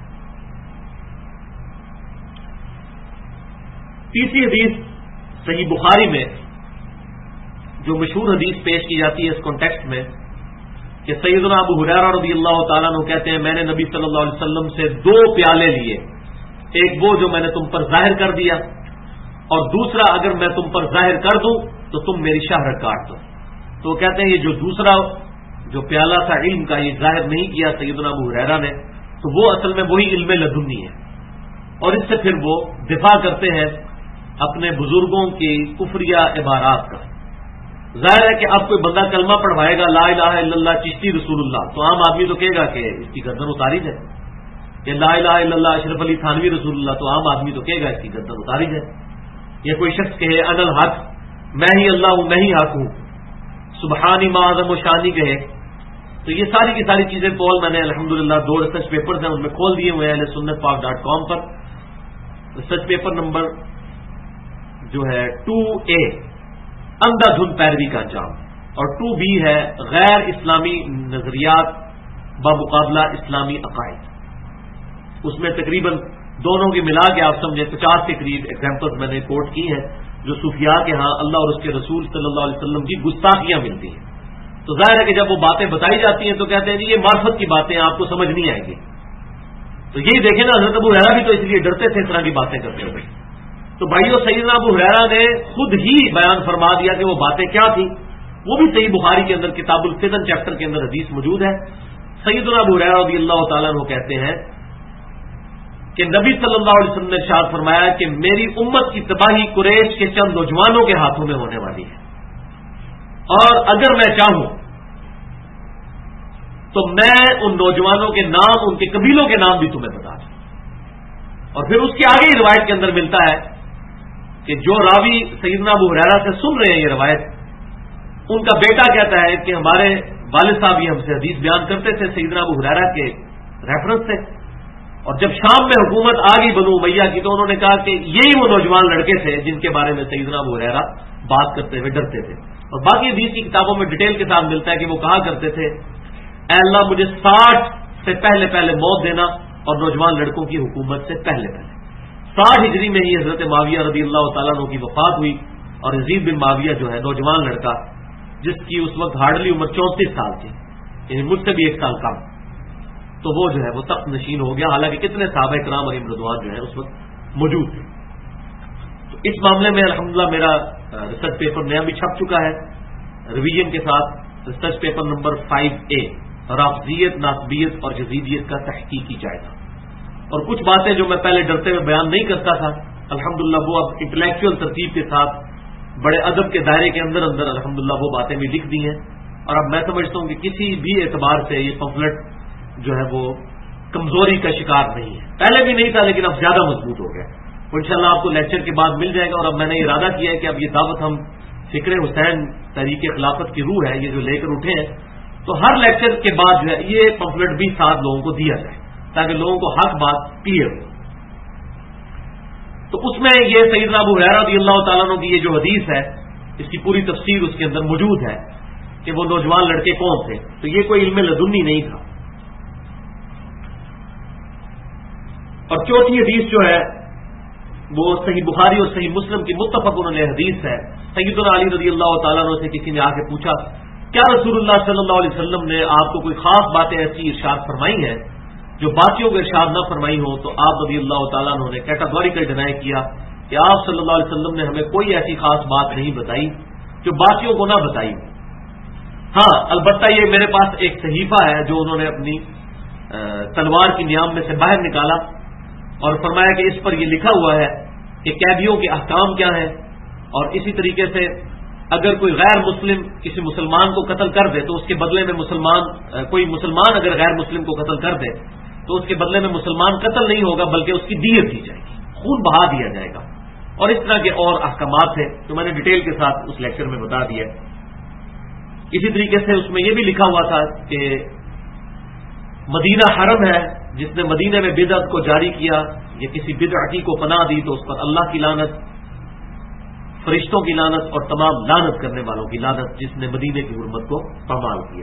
تیسری حدیث صحیح بخاری میں جو مشہور حدیث پیش کی جاتی ہے اس کانٹیکسٹ میں کہ سیدنا ابو ہریرہ رضی اللہ تعالیٰ عنہ کہتے ہیں میں نے نبی صلی اللہ علیہ وسلم سے 2 پیالے لیے، ایک وہ جو میں نے تم پر ظاہر کر دیا، اور دوسرا اگر میں تم پر ظاہر کر دوں تو تم میری شہرت کاٹ دو۔ تو وہ کہتے ہیں یہ جو دوسرا جو پیالہ تھا علم کا یہ ظاہر نہیں کیا سیدنا ابو ہریرہ نے، تو وہ اصل میں وہی علم لدنی ہے، اور اس سے پھر وہ دفاع کرتے ہیں اپنے بزرگوں کی کفریہ عبارات کا۔ ظاہر ہے کہ اب کوئی بندہ کلمہ پڑھوائے گا لا الہ الا اللہ چشتی رسول اللہ، تو عام آدمی تو کہے گا کہ اس کی گردن اتاری جائے، کہ لا الہ الا اللہ اشرف علی تھانوی رسول اللہ، تو عام آدمی تو کہے گا اس کی گردن اتاری جائے۔ یا کوئی شخص کہے انا الحق، میں ہی اللہ ہوں، میں ہی حق ہوں، سبحانی ما اعظم و شانی کہے، تو یہ ساری کی ساری چیزیں پول میں نے الحمدللہ 2 ریسرچ پیپرز ہیں ان میں کھول دیے ہوئے ہیں ahlsunnatpak.com پر۔ ریسرچ پیپر نمبر جو ہے 2A اندھا دھند پیروی کا انجام، اور 2B ہے غیر اسلامی نظریات بمقابلہ اسلامی عقائد۔ اس میں تقریباً دونوں کی ملا کے آپ سمجھیں 50 کے قریب ایگزامپلس میں نے کوٹ کی ہیں جو صوفیاء کے ہاں اللہ اور اس کے رسول صلی اللہ علیہ وسلم کی گستاخیاں ملتی ہیں. تو ظاہر ہے کہ جب وہ باتیں بتائی جاتی ہیں تو کہتے ہیں جی یہ معرفت کی باتیں آپ کو سمجھ نہیں آئیں گی. تو یہی دیکھیں نا حضرت ابو ہریرہ بھی تو اس لیے ڈرتے تھے اس طرح کی باتیں کرتے ہوئے. تو بھائیو سیدنا ابو ہریرہ نے خود ہی بیان فرما دیا کہ وہ باتیں کیا تھیں. وہ بھی صحیح بخاری کے اندر کتاب الفتن چیپٹر کے اندر حدیث موجود ہے. سیدنا ابو ہریرہ رضی اللہ تعالیٰ عنہ کہتے ہیں کہ نبی صلی اللہ علیہ وسلم نے ارشاد فرمایا کہ میری امت کی تباہی قریش کے چند نوجوانوں کے ہاتھوں میں ہونے والی ہے، اور اگر میں چاہوں تو میں ان نوجوانوں کے نام، ان کے قبیلوں کے نام بھی تمہیں بتا دوں. اور پھر اس کے آگے ہی روایت کے اندر ملتا ہے کہ جو راوی سیدنا ابو ہریرہ سے سن رہے ہیں یہ روایت، ان کا بیٹا کہتا ہے کہ ہمارے والد صاحب یہ ہم سے حدیث بیان کرتے تھے سیدنا ابو ہریرہ کے ریفرنس سے، اور جب شام میں حکومت آ گئی بنو امیہ کی تو انہوں نے کہا کہ یہی وہ نوجوان لڑکے تھے جن کے بارے میں سیدنا ابو ہریرہ بات کرتے ہوئے ڈرتے تھے. اور باقی حدیث کی کتابوں میں ڈیٹیل کے ساتھ ملتا ہے کہ وہ کہا کرتے تھے اے اللہ مجھے 60 سے پہلے موت دینا، اور نوجوان لڑکوں کی حکومت سے پہلے 60 ہجری میں ہی حضرت معاویہ رضی اللہ تعالیٰ عنہ کی وفات ہوئی، اور یزید بن معاویہ جو ہے نوجوان لڑکا جس کی اس وقت ہارڈلی عمر 34 سال تھی، یعنی مجھ سے بھی 1 سال کم، تو وہ جو ہے وہ تخت نشین ہو گیا. حالانکہ کتنے صحابہ کرام علیہم رضوان جو ہے اس وقت موجود تھے. تو اس معاملے میں الحمدللہ میرا ریسرچ پیپر نیا بھی چھپ چکا ہے ریویژن کے ساتھ، ریسرچ پیپر نمبر 5A، رافضیت، ناسبیت اور یزیدیت کا تحقیقی جائزہ. اور کچھ باتیں جو میں پہلے ڈرتے ہوئے بیان نہیں کرتا تھا الحمدللہ وہ اب انٹلیکچوئل ترتیب کے ساتھ بڑے ادب کے دائرے کے اندر الحمدللہ وہ باتیں بھی لکھ دی ہیں. اور اب میں سمجھتا ہوں کہ کسی بھی اعتبار سے یہ پمفلٹ جو ہے وہ کمزوری کا شکار نہیں ہے. پہلے بھی نہیں تھا لیکن اب زیادہ مضبوط ہو گیا. انشاءاللہ آپ کو لیکچر کے بعد مل جائے گا. اور اب میں نے ارادہ کیا ہے کہ اب یہ دعوت ہم فکر حسین تحریک خلافت کی روح ہے یہ جو لے کر اٹھے ہیں، تو ہر لیکچر کے بعد جو ہے یہ پمفلٹ بھی 7 لوگوں کو دیا جائے تاکہ لوگوں کو حق بات کلیئر ہو. تو اس میں یہ سیدنا ابو ہریرہ رضی اللہ تعالیٰ عنہ کی یہ جو حدیث ہے اس کی پوری تفسیر اس کے اندر موجود ہے کہ وہ نوجوان لڑکے کون تھے. تو یہ کوئی علم لدنی نہیں تھا. اور چوتھی حدیث جو ہے وہ صحیح بخاری اور صحیح مسلم کی متفق علیہ حدیث ہے. سیدنا علی رضی اللہ تعالیٰ عنہ سے کسی نے آ کے پوچھا کیا رسول اللہ صلی اللہ علیہ وسلم نے آپ کو کوئی خاص باتیں ایسی ارشاد فرمائی ہیں جو باقیوں کو ارشاد نہ فرمائی ہو؟ تو آپ رضی اللہ تعالیٰ عنہ نے کیٹاگوریکل ڈینائی کیا کہ آپ صلی اللہ علیہ وسلم نے ہمیں کوئی ایسی خاص بات نہیں بتائی جو باقیوں کو نہ بتائی ہو. ہاں البتہ یہ میرے پاس ایک صحیفہ ہے جو انہوں نے اپنی تلوار کی نیام میں سے باہر نکالا اور فرمایا کہ اس پر یہ لکھا ہوا ہے کہ قیدیوں کے احکام کیا ہیں، اور اسی طریقے سے اگر کوئی غیر مسلم کسی مسلمان کو قتل کر دے تو اس کے بدلے میں کوئی مسلمان اگر غیر مسلم کو قتل کر دے تو اس کے بدلے میں مسلمان قتل نہیں ہوگا بلکہ اس کی دیت دی جائے گی، خون بہا دیا جائے گا. اور اس طرح کے اور احکامات ہیں جو میں نے ڈیٹیل کے ساتھ اس لیکچر میں بتا دیا. اسی طریقے سے اس میں یہ بھی لکھا ہوا تھا کہ مدینہ حرم ہے، جس نے مدینہ میں بدعت کو جاری کیا یا کسی بدعتی کو پناہ دی تو اس پر اللہ کی لعنت، فرشتوں کی لعنت اور تمام لعنت کرنے والوں کی لعنت جس نے مدینے کی حرمت کو پامال کیا.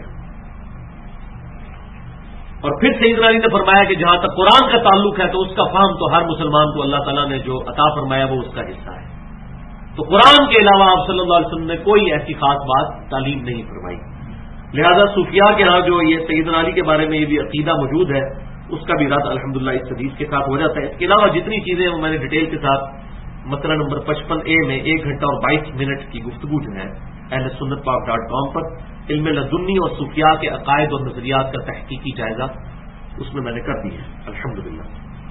اور پھر سیدنا علی نے فرمایا کہ جہاں تک قرآن کا تعلق ہے تو اس کا فہم تو ہر مسلمان کو اللہ تعالیٰ نے جو عطا فرمایا وہ اس کا حصہ ہے. تو قرآن کے علاوہ آپ صلی اللہ علیہ وسلم نے کوئی ایسی خاص بات تعلیم نہیں فرمائی. لہذا صوفیاء کے ہاں جو یہ سیدنا علی کے بارے میں یہ بھی عقیدہ موجود ہے اس کا بھی رد الحمدللہ اس حدیث کے ساتھ ہو جاتا ہے. اس کے علاوہ جتنی چیزیں وہ میں نے ڈیٹیل کے ساتھ مسئلہ نمبر 55A میں 1 گھنٹہ اور 22 منٹ کی گفتگو جو ہے اہل سنت پاک.com پر علم لدنی اور صوفیاء کے عقائد اور نظریات کا تحقیقی جائزہ اس میں نے کر دی ہے الحمدللہ.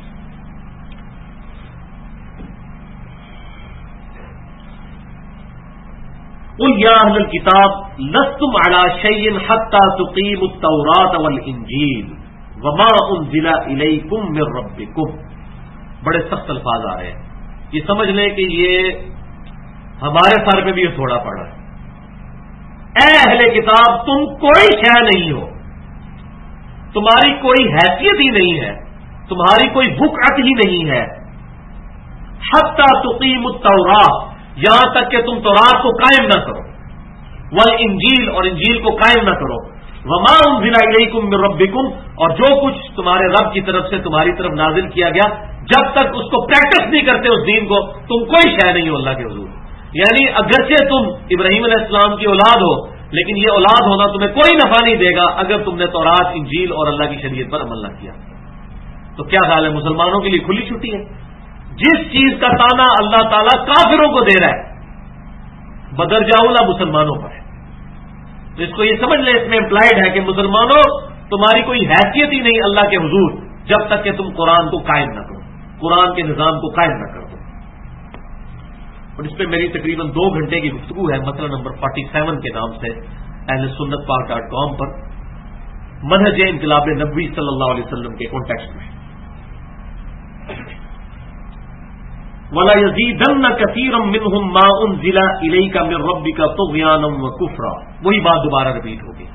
قل یا اہل الکتاب لستم علی شیء حتی تقیموا التوراۃ والانجیل وما انزل الیکم من ربکم. بڑے سخت الفاظ آ رہے ہیں، یہ سمجھ لیں کہ یہ ہمارے سر پہ بھی یہ تھوڑا پڑا ہے. اے اہل کتاب تم کوئی شے نہیں ہو، تمہاری کوئی حیثیت ہی نہیں ہے، تمہاری کوئی بقعت ہی نہیں ہے. حتی تقیموا التوراۃ، یہاں تک کہ تم تورات کو قائم نہ کرو، والانجیل اور انجیل کو قائم نہ کرو، وما انزل الیکم من ربکم، اور جو کچھ تمہارے رب کی طرف سے تمہاری طرف نازل کیا گیا، جب تک اس کو پریکٹس نہیں کرتے اس دین کو، تم کوئی شے نہیں ہو اللہ کے حضور. یعنی اگرچہ تم ابراہیم علیہ السلام کی اولاد ہو، لیکن یہ اولاد ہونا تمہیں کوئی نفع نہیں دے گا اگر تم نے تورات، انجیل اور اللہ کی شریعت پر عمل نہ کیا. تو کیا حال ہے؟ مسلمانوں کے لیے کھلی چھٹی ہے. جس چیز کا تانا اللہ تعالیٰ کافروں کو دے رہا ہے، بدرجہ اولا مسلمانوں پر ہے. تو اس کو یہ سمجھ لیں، اس میں امپلائڈ ہے کہ مسلمانوں تمہاری کوئی حیثیت ہی نہیں اللہ کے حضور جب تک کہ تم قرآن کو قائم نہ کرو، قرآن کے نظام کو قائم نہ کر دو. اور اس پہ میری تقریباً 2 گھنٹے کی گفتگو ہے، مسئلہ نمبر 47 کے نام سے اہل سنت پاک.com پر، منہج انقلاب نبوی صلی اللہ علیہ وسلم کے کانٹیکسٹ میں. وَلَا يَزِيدَنَّ كَثِيرًا مِّنْهُمْ مَا أُنزِلَ إِلَيْكَ مِن رَّبِّكَ طُغْيَانًا وَكُفْرًا. وہی بات دوبارہ ریپیٹ ہوگی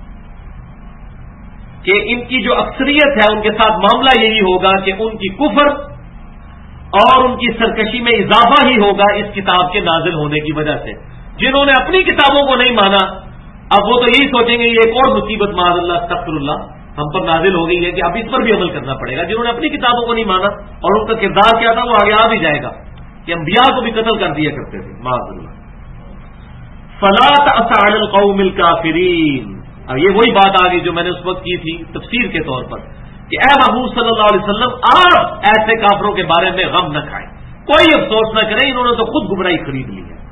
کہ ان کی جو اکثریت ہے ان کے ساتھ معاملہ یہی ہوگا کہ ان کی کفر اور ان کی سرکشی میں اضافہ ہی ہوگا اس کتاب کے نازل ہونے کی وجہ سے. جنہوں نے اپنی کتابوں کو نہیں مانا، اب وہ تو یہی سوچیں گے یہ ایک اور مصیبت معاذ اللہ استغفر اللہ ہم پر نازل ہو گئی ہے کہ اب اس پر بھی عمل کرنا پڑے گا. جنہوں نے اپنی کتابوں کو نہیں مانا اور ان کا کردار کیا تھا وہ آگے آ بھی جائے گا کہ انبیاء کو بھی قتل کر دیا کرتے تھے معاذ اللہ. فلا تأس علی القوم الکافرین. یہ وہی بات آ گئی جو میں نے اس وقت کی تھی تفسیر کے طور پر کہ اے محبوب صلی اللہ علیہ وسلم آپ ایسے کافروں کے بارے میں غم نہ کھائیں، کوئی افسوس نہ کریں، انہوں نے تو خود گمراہی خرید لی ہے.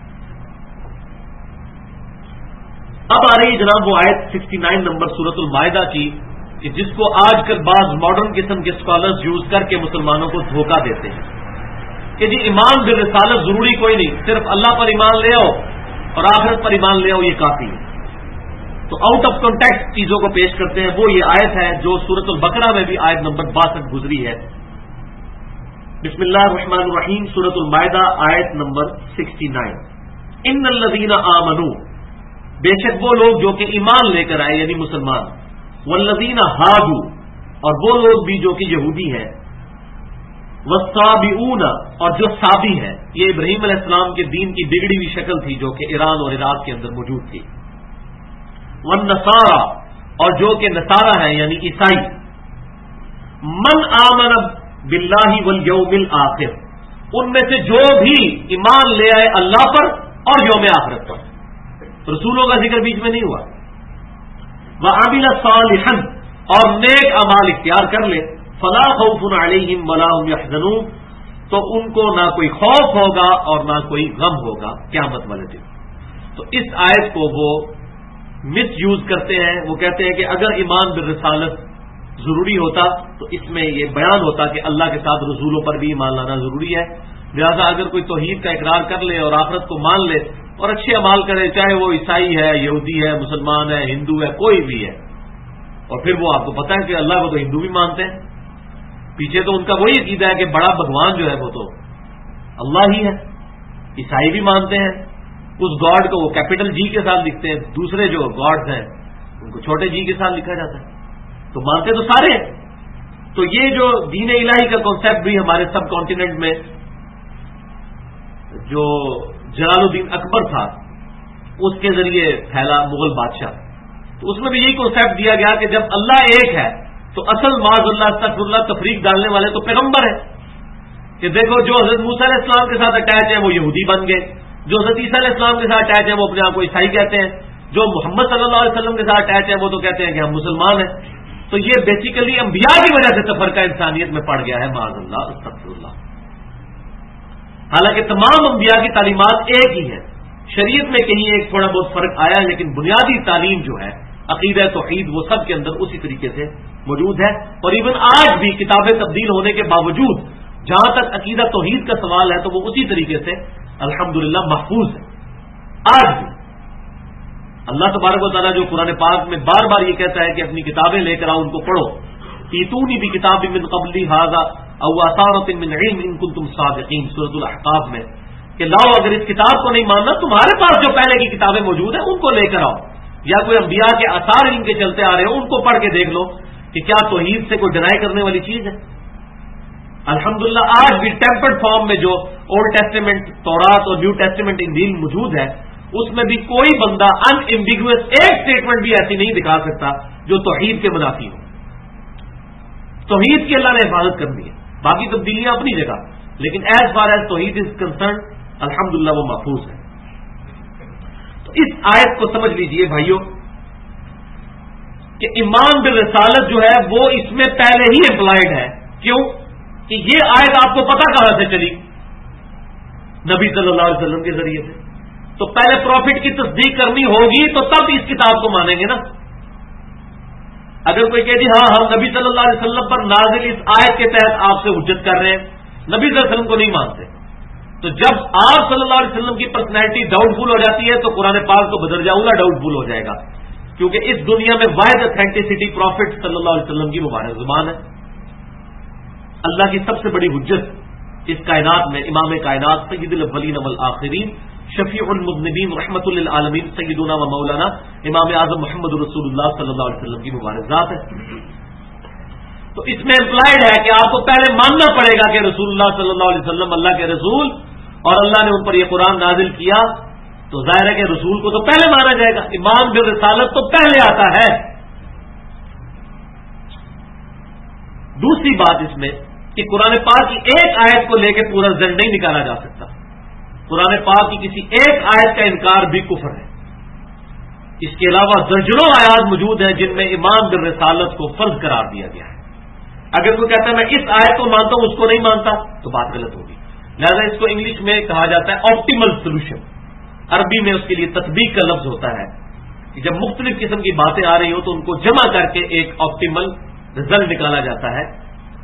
اب آ رہی جناب وہ آیت 69 نمبر سورۃ المائدہ کی کہ جس کو آج کل بعض ماڈرن قسم کے اسکالرز یوز کر کے مسلمانوں کو دھوکہ دیتے ہیں کہ جی ایمان بالرسالت ضروری کوئی نہیں، صرف اللہ پر ایمان لے آؤ اور آخرت پر ایمان لے آؤ، یہ کافی ہے. تو آؤٹ آف کانٹیکسٹ چیزوں کو پیش کرتے ہیں. وہ یہ آیت ہے جو سورۃ البقرہ میں بھی آیت نمبر 62 گزری ہے. بسم اللہ الرحمن الرحیم، سورۃ المائدہ آیت نمبر 69. ان الذین آمنوا، بے شک وہ لوگ جو کہ ایمان لے کر آئے یعنی مسلمان، والذین ہادوا، اور وہ لوگ بھی جو کہ یہودی ہیں، والصابئون، اور جو صابی ہے، یہ ابراہیم علیہ السلام کے دین کی بگڑی ہوئی شکل تھی جو کہ ایران اور عراق کے اندر موجود تھی. والنصارى، اور جو کہ نصارہ ہیں یعنی عیسائی. من آمن باللہ والیوم الآخر، ان میں سے جو بھی ایمان لے آئے اللہ پر اور یوم آخرت پر. رسولوں کا ذکر بیچ میں نہیں ہوا. وعمل صالحا، اور نیک اعمال اختیار کر لے. فلا خوف علیہم ولا هم يحزنون، تو ان کو نہ کوئی خوف ہوگا اور نہ کوئی غم ہوگا قیامت والے دن. تو اس آیت کو وہ مس یوز کرتے ہیں. وہ کہتے ہیں کہ اگر ایمان بالرسالت ضروری ہوتا تو اس میں یہ بیان ہوتا کہ اللہ کے ساتھ رسولوں پر بھی ایمان لانا ضروری ہے. لہذا اگر کوئی توحید کا اقرار کر لے اور آخرت کو مان لے اور اچھے اعمال کرے، چاہے وہ عیسائی ہے، یہودی ہے، مسلمان ہے، ہندو ہے، کوئی بھی ہے، اور پھر وہ آپ کو پتہ ہے کہ اللہ کو تو ہندو بھی مانتے ہیں، پیچھے تو ان کا وہی عقیدہ ہے کہ بڑا بھگوان جو ہے وہ تو اللہ ہی ہے. عیسائی بھی مانتے ہیں اس گاڈ کو وہ کیپٹل جی کے ساتھ لکھتے ہیں، دوسرے جو گاڈز ہیں ان کو چھوٹے جی کے ساتھ لکھا جاتا ہے. تو مانتے تو سارے ہیں. تو یہ جو دین الہی کا کانسیپٹ بھی ہمارے سب کانٹیننٹ میں جو جلال الدین اکبر تھا اس کے ذریعے پھیلا مغل بادشاہ، تو اس میں بھی یہی کانسیپٹ دیا گیا کہ جب اللہ ایک ہے تو اصل معاذ اللہ استغفر اللہ تفریق ڈالنے والے تو پیغمبر ہیں. کہ دیکھو جو حضرت موسیٰ علیہ السلام کے ساتھ اٹیچ ہیں وہ یہودی بن گئے، جو حضرت عیسیٰ علیہ السلام کے ساتھ اٹیچ ہیں وہ اپنے آپ کو عیسائی کہتے ہیں، جو محمد صلی اللہ علیہ وسلم کے ساتھ اٹیچ ہیں وہ تو کہتے ہیں کہ ہم مسلمان ہیں. تو یہ بیسیکلی انبیاء کی وجہ سے تفرقہ انسانیت میں پڑ گیا ہے معاذ اللہ استغفر اللہ. حالانکہ تمام انبیاء کی تعلیمات ایک ہی ہیں. شریعت میں کہیں ایک تھوڑا بہت فرق آیا ہے، لیکن بنیادی تعلیم جو ہے عقیدہ توحید وہ سب کے اندر اسی طریقے سے موجود ہے. اور ایون آج بھی کتابیں تبدیل ہونے کے باوجود جہاں تک عقیدہ توحید کا سوال ہے تو وہ اسی طریقے سے الحمدللہ محفوظ ہے. آج بھی اللہ تبارک و تعالیٰ جو قرآن پاک میں بار بار یہ کہتا ہے کہ اپنی کتابیں لے کر آؤ، ان کو پڑھو. ایتونی بکتاب من قبلی ھذا او اثارۃ من علم ان کنتم صادقین، سورۃ الاحقاف میں کہ لاؤ اگر اس کتاب کو نہیں ماننا تمہارے پاس جو پہلے کی کتابیں موجود ہیں ان کو لے کر آؤ، یا کوئی انبیاء کے آثار ان کے چلتے آ رہے ہو ان کو پڑھ کے دیکھ لو کہ کیا توحید سے کوئی ڈینائی کرنے والی چیز ہے. الحمدللہ آج بھی ٹیمپرڈ فارم میں جو اولڈ ٹیسٹیمنٹ تورات اور نیو ٹیسٹیمنٹ انجیل موجود ہے اس میں بھی کوئی بندہ ان ایمبیگوس ایک اسٹیٹمنٹ بھی ایسی نہیں دکھا سکتا جو توحید کے منافی ہو. توحید کی اللہ نے حفاظت کرنی ہے، باقی تبدیلیاں اپنی جگہ، لیکن ایز فار ایز توحید از کنسرن الحمدللہ وہ محفوظ ہے. تو اس آیت کو سمجھ لیجئے بھائیوں کہ ایمان بالرسالت جو ہے وہ اس میں پہلے ہی امپلائڈ ہے. کیوں کہ یہ آیت آپ کو پتہ کہاں سے چلی؟ نبی صلی اللہ علیہ وسلم کے ذریعے سے. تو پہلے پروفٹ کی تصدیق کرنی ہوگی تو تب اس کتاب کو مانیں گے نا. اگر کوئی کہے ہاں ہم نبی صلی اللہ علیہ وسلم پر نازل اس آیت کے تحت آپ سے حجت کر رہے ہیں، نبی صلی اللہ علیہ وسلم کو نہیں مانتے، تو جب آپ صلی اللہ علیہ وسلم کی پرسنالٹی ڈاؤٹ فل ہو جاتی ہے تو قرآن پاک کو بدل جاؤں گا ڈاؤٹ فل ہو جائے گا، کیونکہ اس دنیا میں واحد اتھینٹسٹی پروفٹ صلی اللہ علیہ وسلم کی مبارک زبان ہے. اللہ کی سب سے بڑی حجت اس کائنات میں امام کائنات سید الاولین والآخرین شفیع المذنبین رحمت للعالمین سیدنا و مولانا امام اعظم محمد رسول اللہ صلی اللہ علیہ وسلم کی مبارک ذات ہے. تو اس میں امپلائڈ ہے کہ آپ کو پہلے ماننا پڑے گا کہ رسول اللہ صلی اللہ علیہ وسلم اللہ کے رسول اور اللہ نے ان پر یہ قرآن نازل کیا، تو ظاہر ہے کہ رسول کو تو پہلے مانا جائے گا. ایمان بالرسالت تو پہلے آتا ہے. دوسری بات اس میں کہ قرآن پاک کی ایک آیت کو لے کے پورا زن نہیں نکالا جا سکتا. قرآن پاک کی کسی ایک آیت کا انکار بھی کفر ہے. اس کے علاوہ درجنوں آیات موجود ہیں جن میں ایمان بالرسالت کو فرض قرار دیا گیا ہے. اگر کوئی کہتا ہے میں اس آیت کو مانتا ہوں اس کو نہیں مانتا تو بات غلط ہوگی. لہذا اس کو انگلش میں کہا جاتا ہے آپٹیمل سولوشن. عربی میں اس کے لیے تطبیق کا لفظ ہوتا ہے کہ جب مختلف قسم کی باتیں آ رہی ہوں تو ان کو جمع کر کے ایک آپٹیمل رزلٹ نکالا جاتا ہے.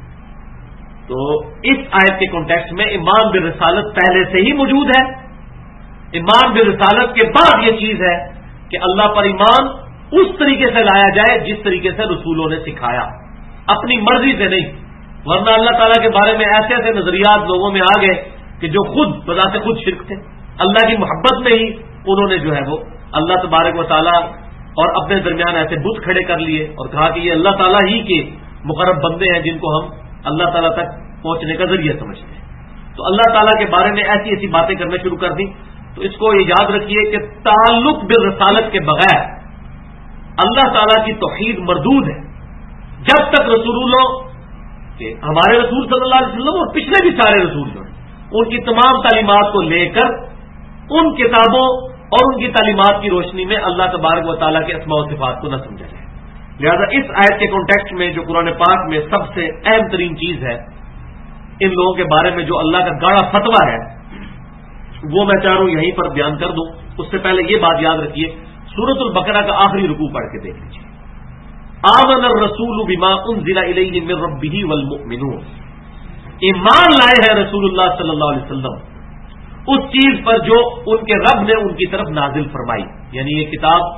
تو اس آیت کے کانٹیکسٹ میں ایمان بالرسالت پہلے سے ہی موجود ہے. ایمان بالرسالت کے بعد یہ چیز ہے کہ اللہ پر ایمان اس طریقے سے لایا جائے جس طریقے سے رسولوں نے سکھایا، اپنی مرضی سے نہیں. ورنہ اللہ تعالیٰ کے بارے میں ایسے ایسے نظریات لوگوں میں آ گئے کہ جو خود بذات خود شرک تھے. اللہ کی محبت میں ہی انہوں نے جو ہے وہ اللہ تبارک و تعالیٰ اور اپنے درمیان ایسے بت کھڑے کر لیے اور کہا کہ یہ اللہ تعالیٰ ہی کے مقرب بندے ہیں جن کو ہم اللہ تعالیٰ تک پہنچنے کا ذریعہ سمجھتے ہیں. تو اللہ تعالیٰ کے بارے میں ایسی ایسی باتیں کرنا شروع کر دی. تو اس کو یہ یاد رکھیے کہ تعلق بالرسالت کے بغیر اللہ تعالیٰ کی توحید مردود ہے. جب تک رسولوں کہ ہمارے رسول صلی اللہ علیہ وسلم اور پچھلے بھی سارے رسول جو ہیں ان کی تمام تعلیمات کو لے کر ان کتابوں اور ان کی تعلیمات کی روشنی میں اللہ تبارک و تعالیٰ کے اسماء و صفات کو نہ سمجھا جائے. لہذا اس آیت کے کانٹیکسٹ میں جو قرآن پاک میں سب سے اہم ترین چیز ہے ان لوگوں کے بارے میں جو اللہ کا گاڑا فتویٰ ہے وہ میں چاہ رہا ہوں یہیں پر بیان کر دوں. اس سے پہلے یہ بات یاد رکھیے سورۃ البقرہ کا آخری رکوع پڑھ کے دیکھ لیجیے. آمن الرسول بما انزل الیہ من ربہ والمؤمنون. ایمان لائے ہیں رسول اللہ صلی اللہ علیہ وسلم اس چیز پر جو ان کے رب نے ان کی طرف نازل فرمائی، یعنی یہ کتاب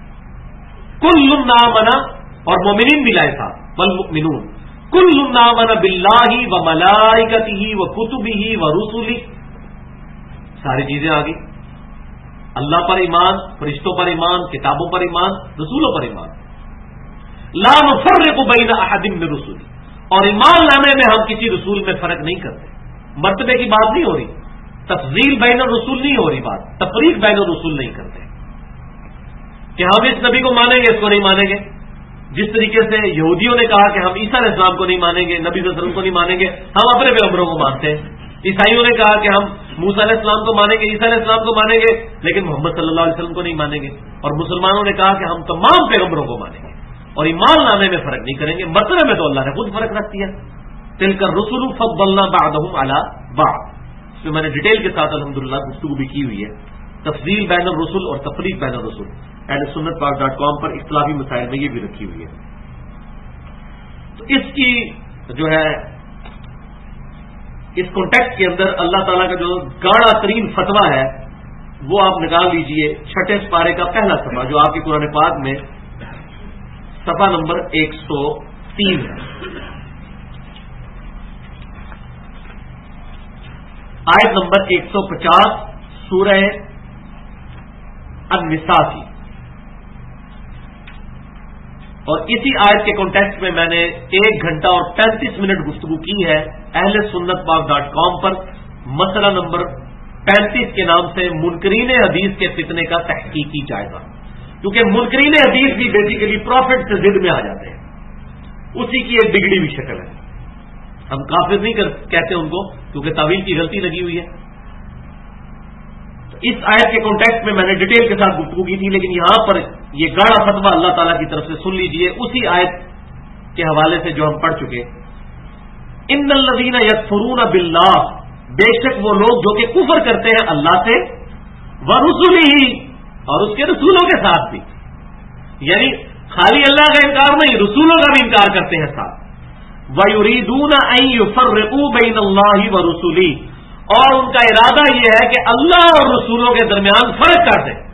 کل آمن اور مومنین بھی لائے تھا والمؤمنون کل آمن باللہ وملائکتہ وکتبہ ورسلہ. ساری چیزیں آ گئی. اللہ پر ایمان، فرشتوں پر ایمان، کتابوں پر ایمان، رسولوں پر ایمان. لا نفرق بین احد من رسل. اور ایمان لانے میں ہم کسی رسول میں فرق نہیں کرتے. مرتبے کی بات نہیں ہو رہی، تفضیل بین الرسول نہیں ہو رہی، بات تفریق بین الرسول نہیں کرتے کہ ہم اس نبی کو مانیں گے اس کو نہیں مانیں گے. جس طریقے سے یہودیوں نے کہا کہ ہم عیسیٰ علیہ السلام کو نہیں مانیں گے، نبی صلی اللہ علیہ وسلم کو نہیں مانیں گے، ہم اپنے پیغمبروں کو مانتے ہیں. عیسائیوں نے کہا کہ ہم موسیٰ علیہ السلام کو مانیں گے، عیسیٰ علیہ السلام کو مانیں گے، لیکن محمد صلی اللہ علیہ وسلم کو نہیں مانیں گے. اور مسلمانوں نے کہا کہ ہم تمام پیغمبروں کو مانیں گے اور ایمان لانے میں فرق نہیں کریں گے. مرتبے میں تو اللہ نے خود فرق رکھ دیا. تلک الرسل فضلنا بعضهم علی بعض. اس میں میں نے ڈیٹیل کے ساتھ الحمدللہ گفتگو بھی کی ہوئی ہے. تفضیل بین الرسل اور تفریق بین الرسل ahlsunnatpark.com پر اختلافی مسائل میں یہ بھی رکھی ہوئی ہے. تو اس کی جو ہے اس کانٹیکٹ کے اندر اللہ تعالیٰ کا جو گاڑا ترین فتویٰ ہے وہ آپ نکال لیجئے 6 پارے کا پہلا صفحہ جو آپ کے قرآن پاک میں صفحہ نمبر 103 ہے. آیت نمبر 150 سورہ النساء کی. اور اسی آیت کے کانٹیکسٹ میں میں نے 1 گھنٹہ اور 35 منٹ گفتگو کی ہے اہل سنت پاک .com پر مسئلہ نمبر 35 کے نام سے منکرین حدیث کے فتنے کا تحقیقی جائزہ، کیونکہ منکرین حدیث بھی بیسیکلی پروفٹ سے ضد میں آ جاتے ہیں، اسی کی ایک بگڑی ہوئی شکل ہے. ہم کافر نہیں کہتے ان کو، کیونکہ تعویل کی غلطی لگی ہوئی ہے. تو اس آیت کے کانٹیکسٹ میں نے ڈیٹیل کے ساتھ گفتگو کی تھی، لیکن یہاں پر یہ گاڑا فتویٰ اللہ تعالیٰ کی طرف سے سن لیجئے اسی آیت کے حوالے سے جو ہم پڑھ چکے. ان الذین یکفرون باللہ، بے شک وہ لوگ جو کہ کفر کرتے ہیں اللہ سے، ورسلہ، اور اس کے رسولوں کے ساتھ بھی، یعنی خالی اللہ کا انکار نہیں، رسولوں کا بھی انکار کرتے ہیں ساتھ. وَيُرِيدُونَ أَن يُفَرِّقُوا بَيْنَ اللَّهِ وَرُسُلِهِ، اور ان کا ارادہ یہ ہے کہ اللہ اور رسولوں کے درمیان فرق کر دیں،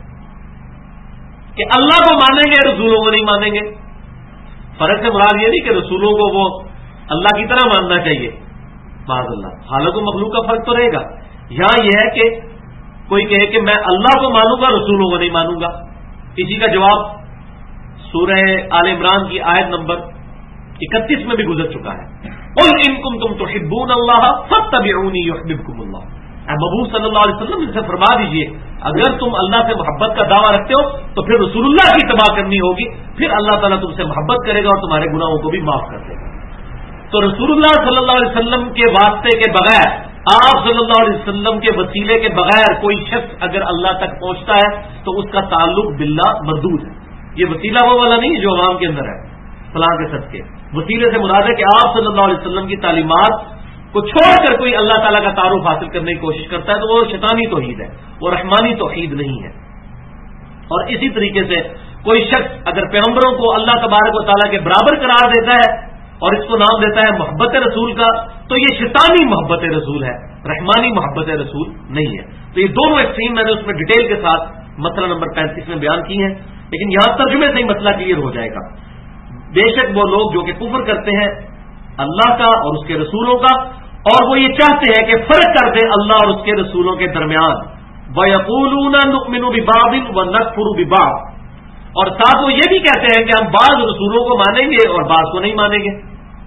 کہ اللہ کو مانیں گے رسولوں کو نہیں مانیں گے. فرق سے مراد یہ نہیں کہ رسولوں کو وہ اللہ کی طرح ماننا چاہیے، معاذ اللہ، خالق و مخلوق کا فرق تو رہے گا. یہاں یہ ہے کہ کوئی کہے کہ میں اللہ کو مانوں گا رسولوں کو نہیں مانوں گا. اسی کا جواب سورہ آل عمران کی آیت نمبر 31 میں بھی گزر چکا ہے. قُلْ إِن كُنتُمْ تُحِبُّونَ اللَّهَ فَاتَّبِعُونِي يُحْبِبْكُمُ اللَّهُ. اے محبوب صلی اللہ علیہ وسلم ان سے فرما دیجئے، اگر تم اللہ سے محبت کا دعویٰ رکھتے ہو تو پھر رسول اللہ کی اتباع کرنی ہوگی، پھر اللہ تعالیٰ تم سے محبت کرے گا اور تمہارے گناہوں کو بھی معاف کر دے گا. تو رسول اللہ صلی اللہ علیہ وسلم کے واسطے کے بغیر، آپ صلی اللہ علیہ وسلم کے وسیلے کے بغیر کوئی شخص اگر اللہ تک پہنچتا ہے تو اس کا تعلق باللہ مردود ہے. یہ وسیلہ وہ والا نہیں جو عوام کے اندر ہے فلاں کے صدقے. وسیلے سے مراد ہے کہ آپ صلی اللہ علیہ وسلم کی تعلیمات کو چھوڑ کر کوئی اللہ تعالیٰ کا تعارف حاصل کرنے کی کوشش کرتا ہے تو وہ شیطانی توحید ہے، وہ رحمانی توحید نہیں ہے. اور اسی طریقے سے کوئی شخص اگر پیغمبروں کو اللہ تبارک و تعالیٰ کے برابر قرار دیتا ہے اور اس کو نام دیتا ہے محبت رسول کا، تو یہ شیطانی محبت رسول ہے، رحمانی محبت رسول نہیں ہے. تو یہ دونوں ایکسٹریم میں نے اس میں ڈیٹیل کے ساتھ مسئلہ نمبر 35 میں بیان کی ہیں، لیکن یہاں ترجمے سے ہی مسئلہ کلیئر ہو جائے گا. بے شک وہ لوگ جو کہ کفر کرتے ہیں اللہ کا اور اس کے رسولوں کا، اور وہ یہ چاہتے ہیں کہ فرق کر دیں اللہ اور اس کے رسولوں کے درمیان. وَيَقُولُونَ نُؤْمِنُ بِبَعْضٍ وَنَكْفُرُ بِبَعْضٍ، اور ساتھ وہ یہ بھی کہتے ہیں کہ ہم بعض رسولوں کو مانیں گے اور بعض کو نہیں مانیں گے.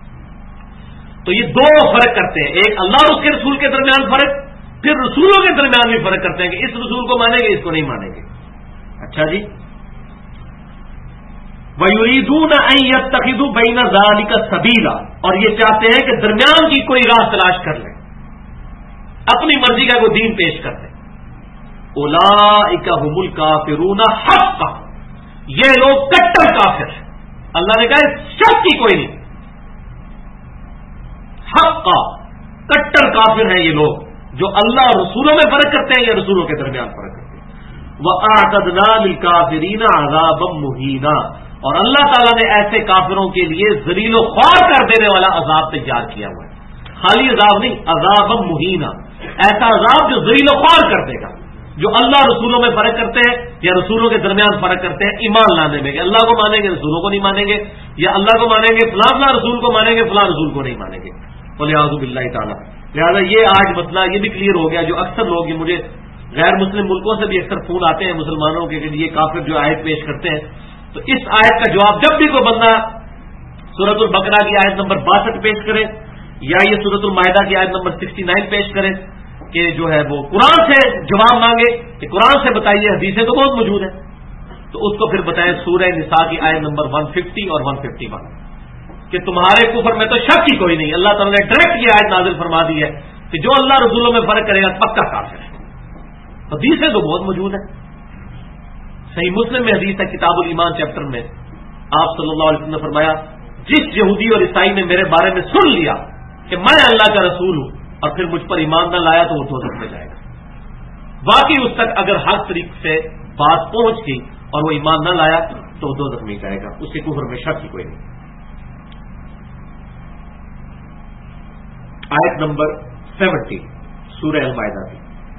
تو یہ دو فرق کرتے ہیں، ایک اللہ اور اس کے رسول کے درمیان فرق، پھر رسولوں کے درمیان بھی فرق کرتے ہیں کہ اس رسول کو مانیں گے اس کو نہیں مانیں گے. اچھا جی. وَيُرِيدُونَ أَن يَتَّخِذُوا بَيْنَ ذَلِكَ سَبِيلًا، اور یہ چاہتے ہیں کہ درمیان کی کوئی راہ تلاش کر لیں، اپنی مرضی کا کوئی دین پیش کر دیں. أُولَئِكَ هُمُ الْكَافِرُونَ حَقًّا، یہ لوگ کٹر کافر ہیں. اللہ نے کہا شک کی کوئی نہیں، حقا کٹر کافر ہیں یہ لوگ جو اللہ اور رسولوں میں فرق کرتے ہیں یا رسولوں کے درمیان فرق کرتے ہیں. وَأَعْتَدْنَا لِلْكَافِرِينَ عَذَابًا مُهِينًا، اور اللہ تعالیٰ نے ایسے کافروں کے لیے ذلیل و خوار کر دینے والا عذاب تیار کیا ہوا ہے. خالی عذاب نہیں، عذابًا مُهِينًا، ایسا عذاب جو ذلیل و خوار کر دے گا جو اللہ رسولوں میں فرق کرتے ہیں یا رسولوں کے درمیان فرق کرتے ہیں ایمان لانے میں، کہ اللہ کو مانیں گے رسولوں کو نہیں مانیں گے، یا اللہ کو مانیں گے فلاں فلاں رسول کو مانیں گے فلاں رسول کو نہیں مانیں گے. وَلِعَوْذُ بِاللَّهِ تعالیٰ. لہٰذا یہ آج مسئلہ یہ بھی کلیئر ہو گیا جو اکثر لوگ، یہ مجھے غیر مسلم ملکوں سے بھی اکثر فون آتے ہیں مسلمانوں کے کہ یہ کافر جو آیت پیش کرتے ہیں، تو اس آیت کا جواب جب بھی کوئی بندہ سورۃ البقرہ کی آیت نمبر 62 پیش کرے یا یہ سورۃ المائدہ کی آیت نمبر 69 پیش کرے کہ جو ہے وہ قرآن سے جواب مانگے کہ قرآن سے بتائیے، حدیثیں تو بہت موجود ہیں، تو اس کو پھر بتائیں سورہ نساء کی آیت نمبر 150 اور 151 کہ تمہارے کفر میں تو شک ہی کوئی نہیں. اللہ تعالیٰ نے ڈائریکٹ یہ آیت نازل فرما دی ہے کہ جو اللہ رسولوں میں فرق کرے گا پکا کافر ہے. حدیثیں تو بہت موجود ہیں. صحیح مسلم میں حدیث ہے کتاب الایمان چیپٹر میں، آپ صلی اللہ علیہ وسلم نے فرمایا جس یہودی اور عیسائی نے میرے بارے میں سن لیا کہ میں اللہ کا رسول ہوں اور پھر مجھ پر ایمان نہ لایا تو وہ دوزخ میں جائے گا. باقی اس تک اگر ہر طریقے سے بات پہنچ گئی اور وہ ایمان نہ لایا تو وہ دوزخ میں جائے گا، اس کے کفر میں شک ہی کوئی نہیں. آیت نمبر 70 سورہ المائدہ کی.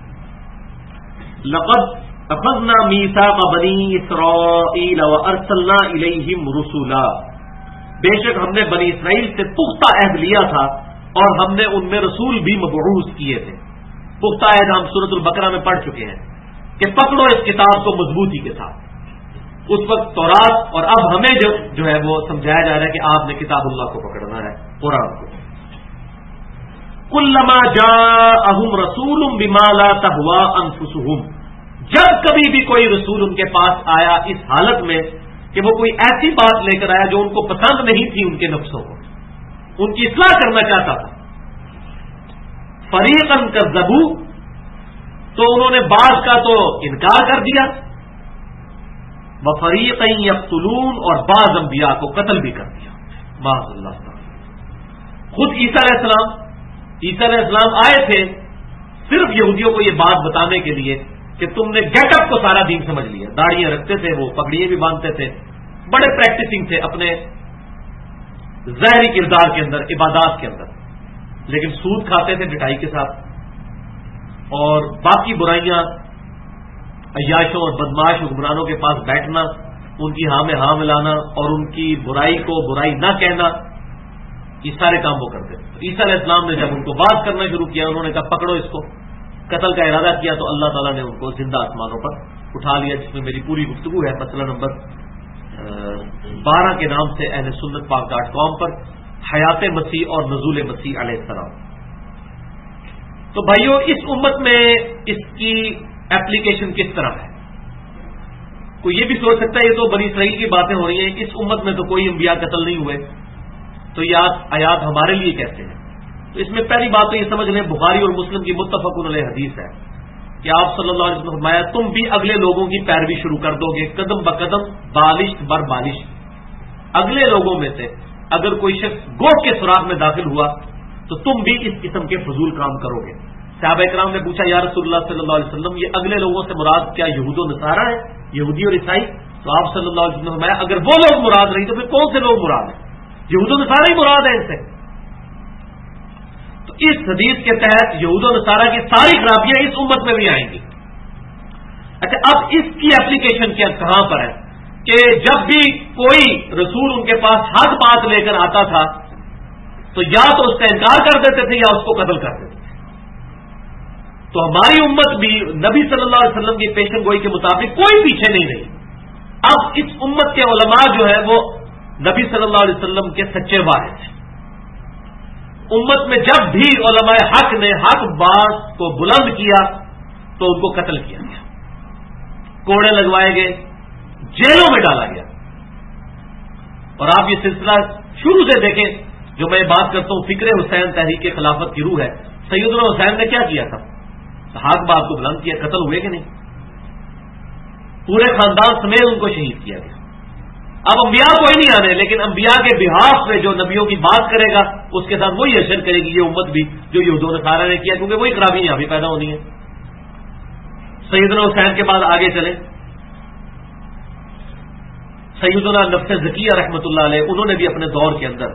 لقد اخذنا میثاق بنی اسرائیل وارسلنا الیہم رسولا، بے شک ہم نے بنی اسرائیل سے پختہ عہد لیا تھا اور ہم نے ان میں رسول بھی مبعوث کیے تھے. پختہ عہد ہم سورۃ البقرہ میں پڑھ چکے ہیں کہ پکڑو اس کتاب کو مضبوطی کے ساتھ. اس وقت تورات، اور اب ہمیں جو ہے وہ سمجھایا جا رہا ہے کہ آپ نے کتاب اللہ کو پکڑنا ہے، قرآن کو. کلما جاءہم رسول بما لا تہوی انفسہم، جب کبھی بھی کوئی رسول ان کے پاس آیا اس حالت میں کہ وہ کوئی ایسی بات لے کر آیا جو ان کو پسند نہیں تھی، ان کے نفسوں کو، ان کی اصلاح کرنا چاہتا تھا، فریقا کذبوا، تو انہوں نے بعض کا تو انکار کر دیا، وفریقا یقتلون، اور بعض انبیاء کو قتل بھی کر دیا، معاذ اللہ تعالی۔ خود عیسیٰ علیہ السلام آئے تھے صرف یہودیوں کو یہ بات بتانے کے لیے کہ تم نے گیٹ اپ کو سارا دین سمجھ لیا، داڑیاں رکھتے تھے، وہ پگڑیاں بھی باندھتے تھے، بڑے پریکٹسنگ تھے اپنے ظاہری کردار کے اندر، عبادات کے اندر، لیکن سود کھاتے تھے ڈٹائی کے ساتھ، اور باقی برائیاں، عیاشوں اور بدماش حکمرانوں کے پاس بیٹھنا، ان کی ہاں میں ہاں ملانا اور ان کی برائی کو برائی نہ کہنا، یہ سارے کام وہ کرتے تھے۔ عیسیٰ علیہ السلام نے جب ان کو بات کرنا شروع کیا، انہوں نے کہا پکڑو اس کو، قتل کا ارادہ کیا، تو اللہ تعالیٰ نے ان کو زندہ آسمانوں پر اٹھا لیا، جس میں میری پوری گفتگو ہے، مسئلہ نمبر 12 کے نام سے اہل سنت پاک.com پر، حیات مسیح اور نزول مسیح علیہ السلام۔ تو بھائیو، اس امت میں اس کی ایپلیکیشن کس طرح ہے؟ کوئی یہ بھی سوچ سکتا ہے یہ تو بنی اسرائیل کی باتیں ہو رہی ہیں، اس امت میں تو کوئی انبیاء قتل نہیں ہوئے، تو یہ آیات ہمارے لیے کیسے ہیں؟ تو اس میں پہلی بات تو یہ سمجھ لیں، بخاری اور مسلم کی متفق علیہ حدیث ہے کہ آپ صلی اللہ علیہ وسلم نے فرمایا تم بھی اگلے لوگوں کی پیروی شروع کر دو گے، قدم بقدم، بالش بر بالش۔ اگلے لوگوں میں سے اگر کوئی شخص گوہ کے سوراخ میں داخل ہوا تو تم بھی اس قسم کے فضول کام کرو گے۔ صحابہ کرام نے پوچھا یا رسول اللہ صلی اللہ علیہ وسلم، یہ اگلے لوگوں سے مراد کیا یہود و نصارہ ہیں، یہودی اور عیسائی؟ تو آپ صلی اللہ علیہ وسلم نے فرمایا اگر وہ لوگ مراد نہیں تو پھر کون سے لوگ مراد ہیں؟ یہود و نصارہ ہی مراد ہیں ان سے۔ تو اس حدیث کے تحت یہود و نصارہ کی ساری خرابیاں اس امت میں بھی آئیں گی۔ اچھا، اب اس کی اپلیکیشن کیا کہاں پر ہے کہ جب بھی کوئی رسول ان کے پاس حق بات لے کر آتا تھا تو یا تو اس کا انکار کر دیتے تھے یا اس کو قتل کر دیتے تھے۔ تو ہماری امت بھی نبی صلی اللہ علیہ وسلم کی پیشن گوئی کے مطابق کوئی پیچھے نہیں رہی۔ اب اس امت کے علماء جو ہے وہ نبی صلی اللہ علیہ وسلم کے سچے وارث ہیں۔ امت میں جب بھی علماء حق نے حق بات کو بلند کیا تو ان کو قتل کیا گیا، کوڑے لگوائے گئے، جیلوں میں ڈالا گیا۔ اور آپ یہ سلسلہ شروع سے دیکھیں، جو میں بات کرتا ہوں فکر حسین تحریک خلافت کی روح ہے، سیدنا حسین نے کیا کیا تھا؟ حق بات کو بلند کیا، قتل ہوئے کہ نہیں؟ پورے خاندان سمیت ان کو شہید کیا گیا۔ اب انبیاء کوئی نہیں آنے، لیکن انبیاء کے بحاف میں جو نبیوں کی بات کرے گا اس کے ساتھ وہی اشر کرے گی یہ امت بھی جو یہود و نصارہ نے کیا، کیونکہ وہی خرابی یہاں بھی پیدا ہونی ہے۔ سیدنا حسین کے بعد آگے چلیں، سیدنا نفس زکیہ رحمۃ اللہ علیہ، انہوں نے بھی اپنے دور کے اندر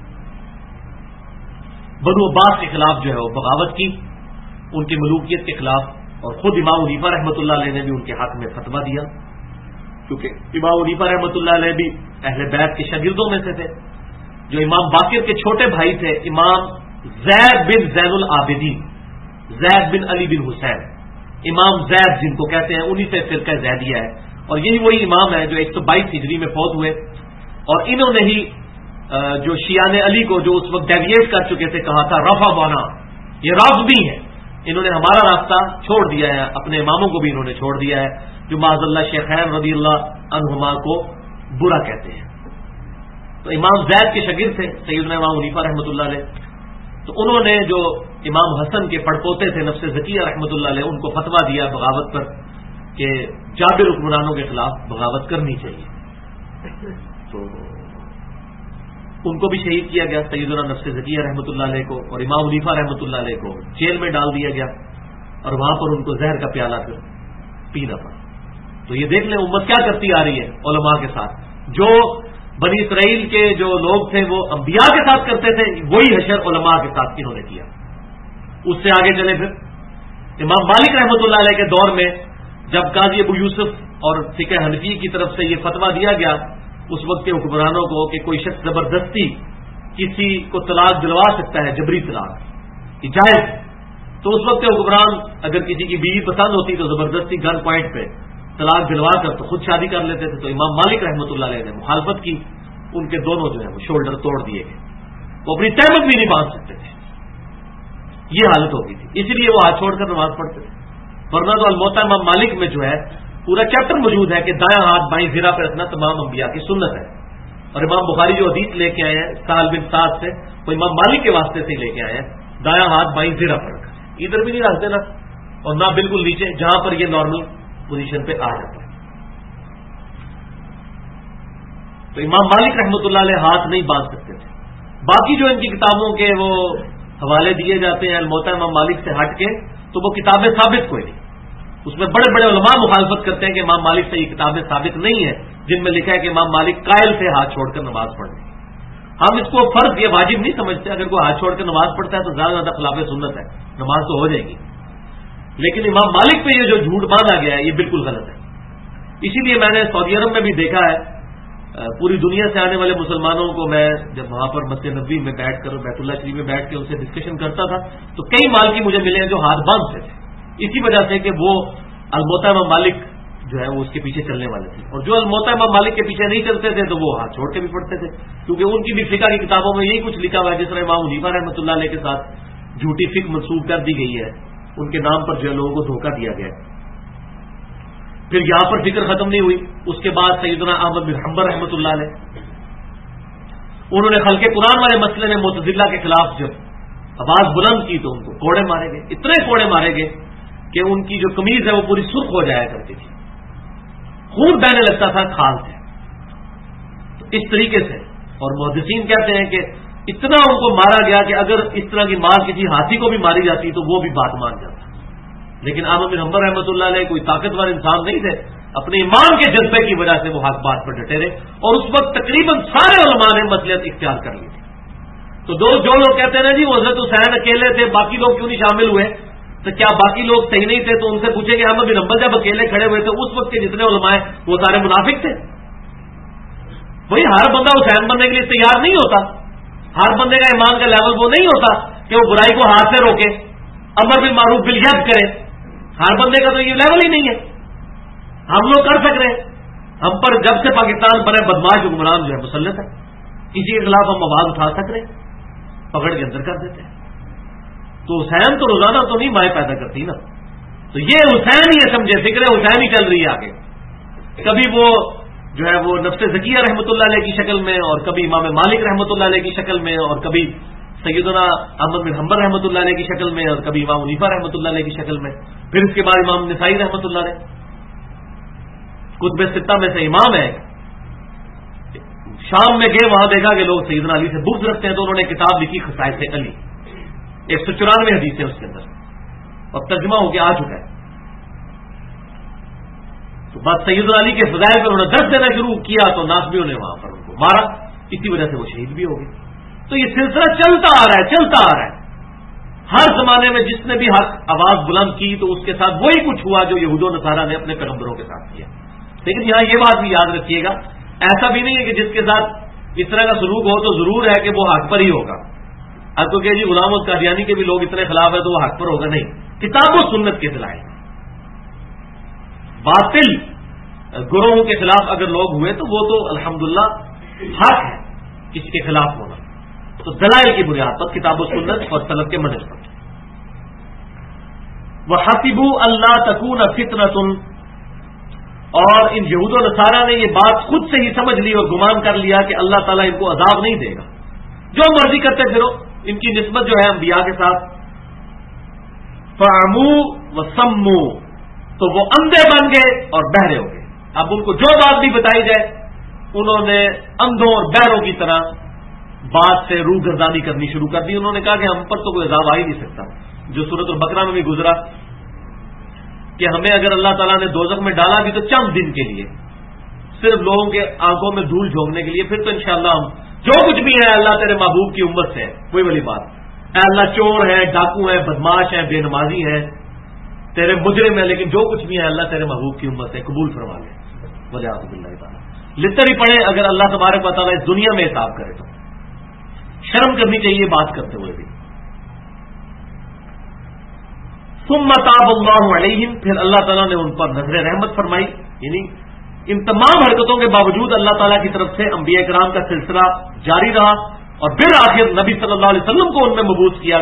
بنو عباس کے خلاف جو ہے وہ بغاوت کی، ان کی ملوکیت کے خلاف، اور خود امام حنیفہ رحمۃ اللہ علیہ نے بھی ان کے حق میں فتویٰ دیا، کیونکہ امام حنیفہ رحمۃ اللہ علیہ بھی اہل بیت کے شاگردوں میں سے تھے۔ جو امام باقر کے چھوٹے بھائی تھے، امام زید بن زین العابدین، زید بن علی بن حسین، امام زید جن کو کہتے ہیں، انہی سے فرقہ زیدیہ ہے، اور یہی وہی امام ہے جو 122 ہجری میں فوت ہوئے، اور انہوں نے ہی جو شیعان علی کو جو اس وقت ڈیویٹ کر چکے تھے کہا تھا رفع بانا، یہ رافضی ہے، انہوں نے ہمارا راستہ چھوڑ دیا ہے، اپنے اماموں کو بھی انہوں نے چھوڑ دیا ہے، جو معاذ اللہ شیخین رضی اللہ عنہما کو برا کہتے ہیں۔ تو امام زید کے شاگرد تھے سیدنا امام حنیفہ رحمۃ اللہ علیہ، تو انہوں نے جو امام حسن کے پڑپوتے تھے نفس زکیہ رحمۃ اللہ علیہ، ان کو فتویٰ دیا بغاوت پر کہ جابر حکمرانوں کے خلاف بغاوت کرنی چاہیے، تو ان کو بھی شہید کیا گیا، سیدنا نفس زکیہ رحمۃ اللہ علیہ کو، اور امام حنیفہ رحمۃ اللہ علیہ کو جیل میں ڈال دیا گیا، اور وہاں پر ان کو زہر کا پیالہ پھر پینا پڑا۔ تو یہ دیکھ لیں امت کیا کرتی آ رہی ہے علماء کے ساتھ، جو بنی اسرائیل کے جو لوگ تھے وہ انبیاء کے ساتھ کرتے تھے، وہی حشر علماء کے ساتھ انہوں نے کیا۔ اس سے آگے چلے پھر امام مالک رحمۃ اللہ علیہ کے دور میں جب قاضی ابو یوسف اور فقہ حنفی کی طرف سے یہ فتویٰ دیا گیا اس وقت کے حکمرانوں کو کہ کوئی شخص زبردستی کسی کو طلاق دلوا سکتا ہے، جبری طلاق یہ جائز، تو اس وقت کے حکمران اگر کسی کی بیوی پسند ہوتی تو زبردستی گن پوائنٹ پہ طلاق دلوا کر تو خود شادی کر لیتے تھے۔ تو امام مالک رحمۃ اللہ علیہ نے مخالفت کی، ان کے دونوں جو ہے وہ شولڈر توڑ دیے گئے، وہ اپنی تہمت بھی نہیں باندھ سکتے تھے۔ یہ حالت ہوگی تھی، اس لیے وہ ہاتھ چھوڑ کر نماز پڑھتے تھے. ورنہ تو الموطا امام مالک میں جو ہے پورا چیپٹر موجود ہے کہ دایاں ہاتھ بائیں زرہ پہ رکھنا تمام انبیاء کی سنت ہے. اور امام بخاری جو حدیث لے کے آئے ہیں سہل بن سعد سے، وہ امام مالک کے واسطے سے لے کے آئے ہیں، دایاں ہاتھ بائیں زرہ پر رکھا، ادھر بھی نہیں رکھ دینا اور نہ بالکل نیچے جہاں پر یہ نارمل پوزیشن پہ آ جاتا ہے. تو امام مالک رحمۃ اللہ علیہ ہاتھ نہیں باندھ سکتے تھے. باقی جو ان کی کتابوں کے وہ حوالے دیے جاتے ہیں الموطا امام مالک سے ہٹ کے، تو وہ کتابیں ثابت کوئی نہیں. اس میں بڑے بڑے علماء مخالفت کرتے ہیں کہ امام مالک سے یہ کتابیں ثابت نہیں ہیں جن میں لکھا ہے کہ امام مالک قائل سے ہاتھ چھوڑ کر نماز پڑھیں. ہم اس کو فرض یہ واجب نہیں سمجھتے. اگر کوئی ہاتھ چھوڑ کر نماز پڑھتا ہے تو زیادہ خلاف سنت ہے، نماز تو ہو جائے گی. لیکن امام مالک پہ یہ جو جھوٹ باندھا گیا ہے یہ بالکل غلط ہے. اسی لیے میں نے سعودی عرب میں بھی دیکھا ہے، پوری دنیا سے آنے والے مسلمانوں کو میں جب وہاں پر مسجد نبوی میں بیٹھ کر بیت اللہ شریف میں بیٹھ کے ان سے ڈسکشن کرتا تھا تو کئی مالکی مجھے ملے ہیں جو ہاتھ باندھتے تھے، اسی وجہ سے کہ وہ الموطا امام مالک جو ہے وہ اس کے پیچھے چلنے والے تھے. اور جو الموطا امام مالک کے پیچھے نہیں چلتے تھے تو وہ ہاتھ چھوڑ کے بھی پڑھتے تھے، کیونکہ ان کی بھی فقہ کی کتابوں میں یہی کچھ لکھا ہوا ہے. جس طرح امام حنیفہ رحمۃ اللہ علیہ کے ساتھ جھوٹی فقہ منسوب کر دی گئی ہے، ان کے نام پر جو ہے لوگوں کو دھوکہ دیا گیا ہے. پھر یہاں پر فکر ختم نہیں ہوئی، اس کے بعد سیدنا احمد بن حنبل رحمۃ اللہ علیہ انہوں نے خلق قرآن والے مسئلے میں معتزلہ کے خلاف جب آواز بلند کی تو ان کو کوڑے مارے گئے، اتنے کوڑے مارے گئے کہ ان کی جو قمیض ہے وہ پوری سرخ ہو جایا کرتی تھی، خون بہنے لگتا تھا کھال سے. تو اس طریقے سے، اور محدثین کہتے ہیں کہ اتنا ان کو مارا گیا کہ اگر اس طرح کی مار کسی ہاتھی کو بھی ماری جاتی تو وہ بھی بات مان جاتا. لیکن احمد بن حنبل رحمۃ اللہ علیہ کوئی طاقتور انسان نہیں تھے، اپنے ایمان کے جذبے کی وجہ سے وہ حق بات پر ڈٹے رہے، اور اس وقت تقریباً سارے علماء نے مصلحت اختیار کر لی تھی. تو جو لوگ کہتے ہیں نا جی وہ حضرت حسین اکیلے تھے باقی لوگ کیوں نہیں شامل ہوئے، تو کیا باقی لوگ صحیح نہیں تھے؟ تو ان سے پوچھے کہ احمد بن حنبل جب اکیلے کھڑے ہوئے تھے اس وقت کے جتنے علماء ہیں وہ سارے منافق تھے. وہی ہر بندہ حسین بننے کے لیے تیار نہیں ہوتا، ہر بندے کا ایمان کا لیول وہ نہیں ہوتا کہ وہ برائی کو ہاتھ سے روکے، امر بالمعروف بالید کرے. ہر بندے کا تو یہ لیول ہی نہیں ہے. ہم لوگ کر سک رہے ہیں، ہم پر جب سے پاکستان بنے بدماش حکمران جو ہے مسلط ہے، کسی کے خلاف ہم آواز اٹھا سک رہے ہیں، پکڑ کے اندر کر دیتے ہیں. تو حسین تو روزانہ تو نہیں مائیں پیدا کرتی نا، تو یہ حسین ہی ہے، سمجھے، فکر حسین ہی چل رہی ہے آگے. کبھی وہ جو ہے وہ نفس زکیہ رحمۃ اللہ علیہ کی شکل میں، اور کبھی امام مالک رحمۃ اللہ علیہ کی شکل میں، اور کبھی سیدنا احمد بن حنبل رحمۃ اللہ علیہ کی شکل میں، اور کبھی امام حنیفہ رحمۃ اللہ علیہ کی شکل میں. پھر اس کے بعد امام نسائی رحمۃ اللہ علیہ کتب ستہ میں سے امام ہے. شام میں گئے، وہاں دیکھا کہ لوگ سیدنا علی سے بغض رکھتے ہیں، تو انہوں نے کتاب لکھی خصائص علی، 194 حدیث ہے اس کے اندر، اور ترجمہ ہو کے آ چکا ہے. تو بس سیدنا علی کے فضائل پر انہوں نے درس دینا شروع کیا تو ناسبیوں نے وہاں پر ان کو مارا، اسی وجہ سے وہ شہید بھی ہو گئے. تو یہ سلسلہ چلتا آ رہا ہے، چلتا آ رہا ہے. ہر زمانے میں جس نے بھی حق آواز بلند کی تو اس کے ساتھ وہی کچھ ہوا جو یہود و نصارہ نے اپنے پیغمبروں کے ساتھ کیا. لیکن یہاں یہ بات بھی یاد رکھیے گا، ایسا بھی نہیں ہے کہ جس کے ساتھ اس طرح کا سلوک ہو تو ضرور ہے کہ وہ حق پر ہی ہوگا. اب تو کہ جی غلام القادیانی کے بھی لوگ اتنے خلاف ہیں تو وہ حق پر ہوگا، نہیں. کتاب و سنت کے دلائل باطل گروہوں کے خلاف اگر لوگ ہوئے تو وہ تو الحمدللہ حق ہے کسی کے خلاف ہونا، تو دلائل کی بنیاد پر کتاب و سنت اور سلف کے منہج پر. وَحَسِبُوا أَلَّا تَكُونَ فِتْنَةٌ، اور ان یہود و نصارہ نے یہ بات خود سے ہی سمجھ لی اور گمان کر لیا کہ اللہ تعالیٰ ان کو عذاب نہیں دے گا، جو مرضی کرتے پھرو. ان کی نسبت جو ہے انبیاء کے ساتھ، فَعَمُوا وَسَمُّوا، تو وہ اندھے بن گئے اور بہرے ہو گئے. اب ان کو جو بات بھی بتائی جائے انہوں نے اندھوں اور بہروں کی طرح بات سے روح گردانی کرنی شروع کر دی. انہوں نے کہا کہ ہم پر تو کوئی عذاب آ ہی نہیں سکتا، جو سورۃ البقرہ میں بھی گزرا کہ ہمیں اگر اللہ تعالیٰ نے دوزخ میں ڈالا بھی تو چند دن کے لیے، صرف لوگوں کے آنکھوں میں دھول جھونکنے کے لیے، پھر تو انشاءاللہ ہم جو کچھ بھی ہے اللہ تیرے محبوب کی امت سے ہے. وہی والی بات، اے اللہ چور ہے، ڈاکو ہے، بدماش ہے، بے نمازی ہے، تیرے مجرم ہے، لیکن جو کچھ بھی ہے اللہ تیرے محبوب کی امت سے قبول فرما لے. ولیعذ باللہ تعالیٰ لطر ہی پڑے اگر اللہ تبارک و تعالیٰ اس دنیا میں حساب کرے تو شرم کرنی چاہیے بات کرتے ہوئے بھی. ثم تاب اللہ علیہم، پھر اللہ تعالیٰ نے ان پر نظر رحمت فرمائی. یعنی ان تمام حرکتوں کے باوجود اللہ تعالیٰ کی طرف سے انبیاء کرام کا سلسلہ جاری رہا، اور پھر آخر نبی صلی اللہ علیہ وسلم کو ان میں مبعوث کیا گیا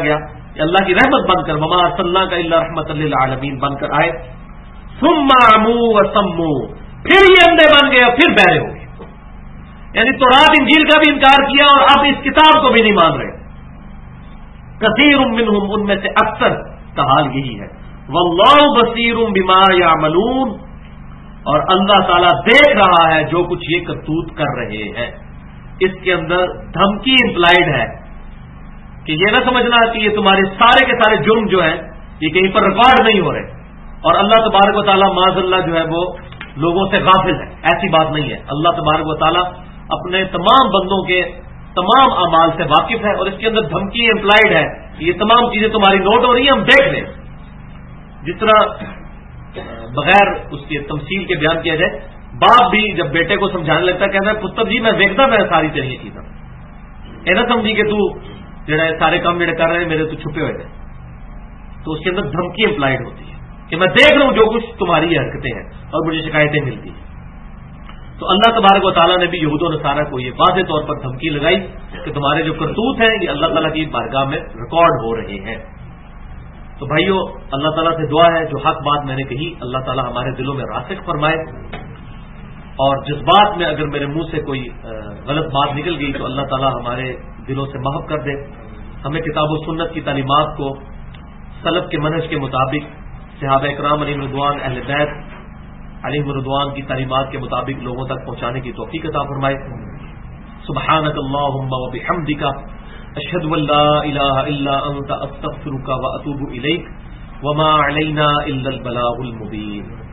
اللہ کی رحمت بن کر وما ارسلناک الا رحمۃ للعالمین بن کر آئے. ثم عموا وصموا، پھر یہ اندھے بن گئے اور پھر بہرے ہو گئے. یعنی تورات انجیل کا بھی انکار کیا اور اب اس کتاب کو بھی نہیں مان رہے. کثیر منہم، ان میں سے اکثر کا حال یہی ہے. واللہ بصیر بما یعملون، اور اللہ تعالیٰ دیکھ رہا ہے جو کچھ یہ کرتوت کر رہے ہیں. اس کے اندر دھمکی امپلائڈ ہے کہ یہ نہ سمجھنا کہ یہ تمہارے سارے کے سارے جرم جو ہیں یہ کہیں پر ریکارڈ نہیں ہو رہے اور اللہ تبارک و تعالیٰ معاذ اللہ جو ہے وہ لوگوں سے غافل ہے. ایسی بات نہیں ہے. اللہ تبارک و تعالیٰ اپنے تمام بندوں کے تمام اعمال سے واقف ہے اور اس کے اندر دھمکی امپلائڈ ہے کہ یہ تمام چیزیں تمہاری نوٹ ہو رہی ہیں، ہم دیکھ رہے ہیں. جس طرح بغیر اس کی تمثیل کے بیان کیا جائے، باپ بھی جب بیٹے کو سمجھانے لگتا ہے کہتا ہے پتر جی میں دیکھتا میں ساری تیری چیزیں، یہ نہ سمجھی کہ تو جڑا سارے کام میرے کر رہے ہیں میرے تو چھپے ہوئے تھے. تو اس کے اندر دھمکی امپلائڈ ہوتی ہے کہ میں دیکھ رہا ہوں جو کچھ تمہاری حرکتیں ہیں اور مجھے شکایتیں ملتی ہیں. تو اللہ تبارک و تعالیٰ نے بھی یہود و نصارہ کو یہ واضح طور پر دھمکی لگائی کہ تمہارے جو کرتوت ہیں یہ اللہ تعالیٰ کی بارگاہ میں ریکارڈ ہو رہے ہیں. تو بھائیو، اللہ تعالیٰ سے دعا ہے جو حق بات میں نے کہی اللہ تعالیٰ ہمارے دلوں میں راسخ فرمائے، اور جس بات میں اگر میرے منہ سے کوئی غلط بات نکل گئی تو اللہ تعالیٰ ہمارے دلوں سے محو کر دے. ہمیں کتاب و سنت کی تعلیمات کو سلف کے منہج کے مطابق، صحابہ اکرام علیہم رضوان، اہل بیت علیہم رضوان کی تعلیمات کے مطابق لوگوں تک پہنچانے کی توفیق عطا فرمائے. سبحانک اللہم وبحمدک، اشہد ان لا الہ الا انت، استغفرک واتوب الیک، وما علینا الا البلاغ المبین.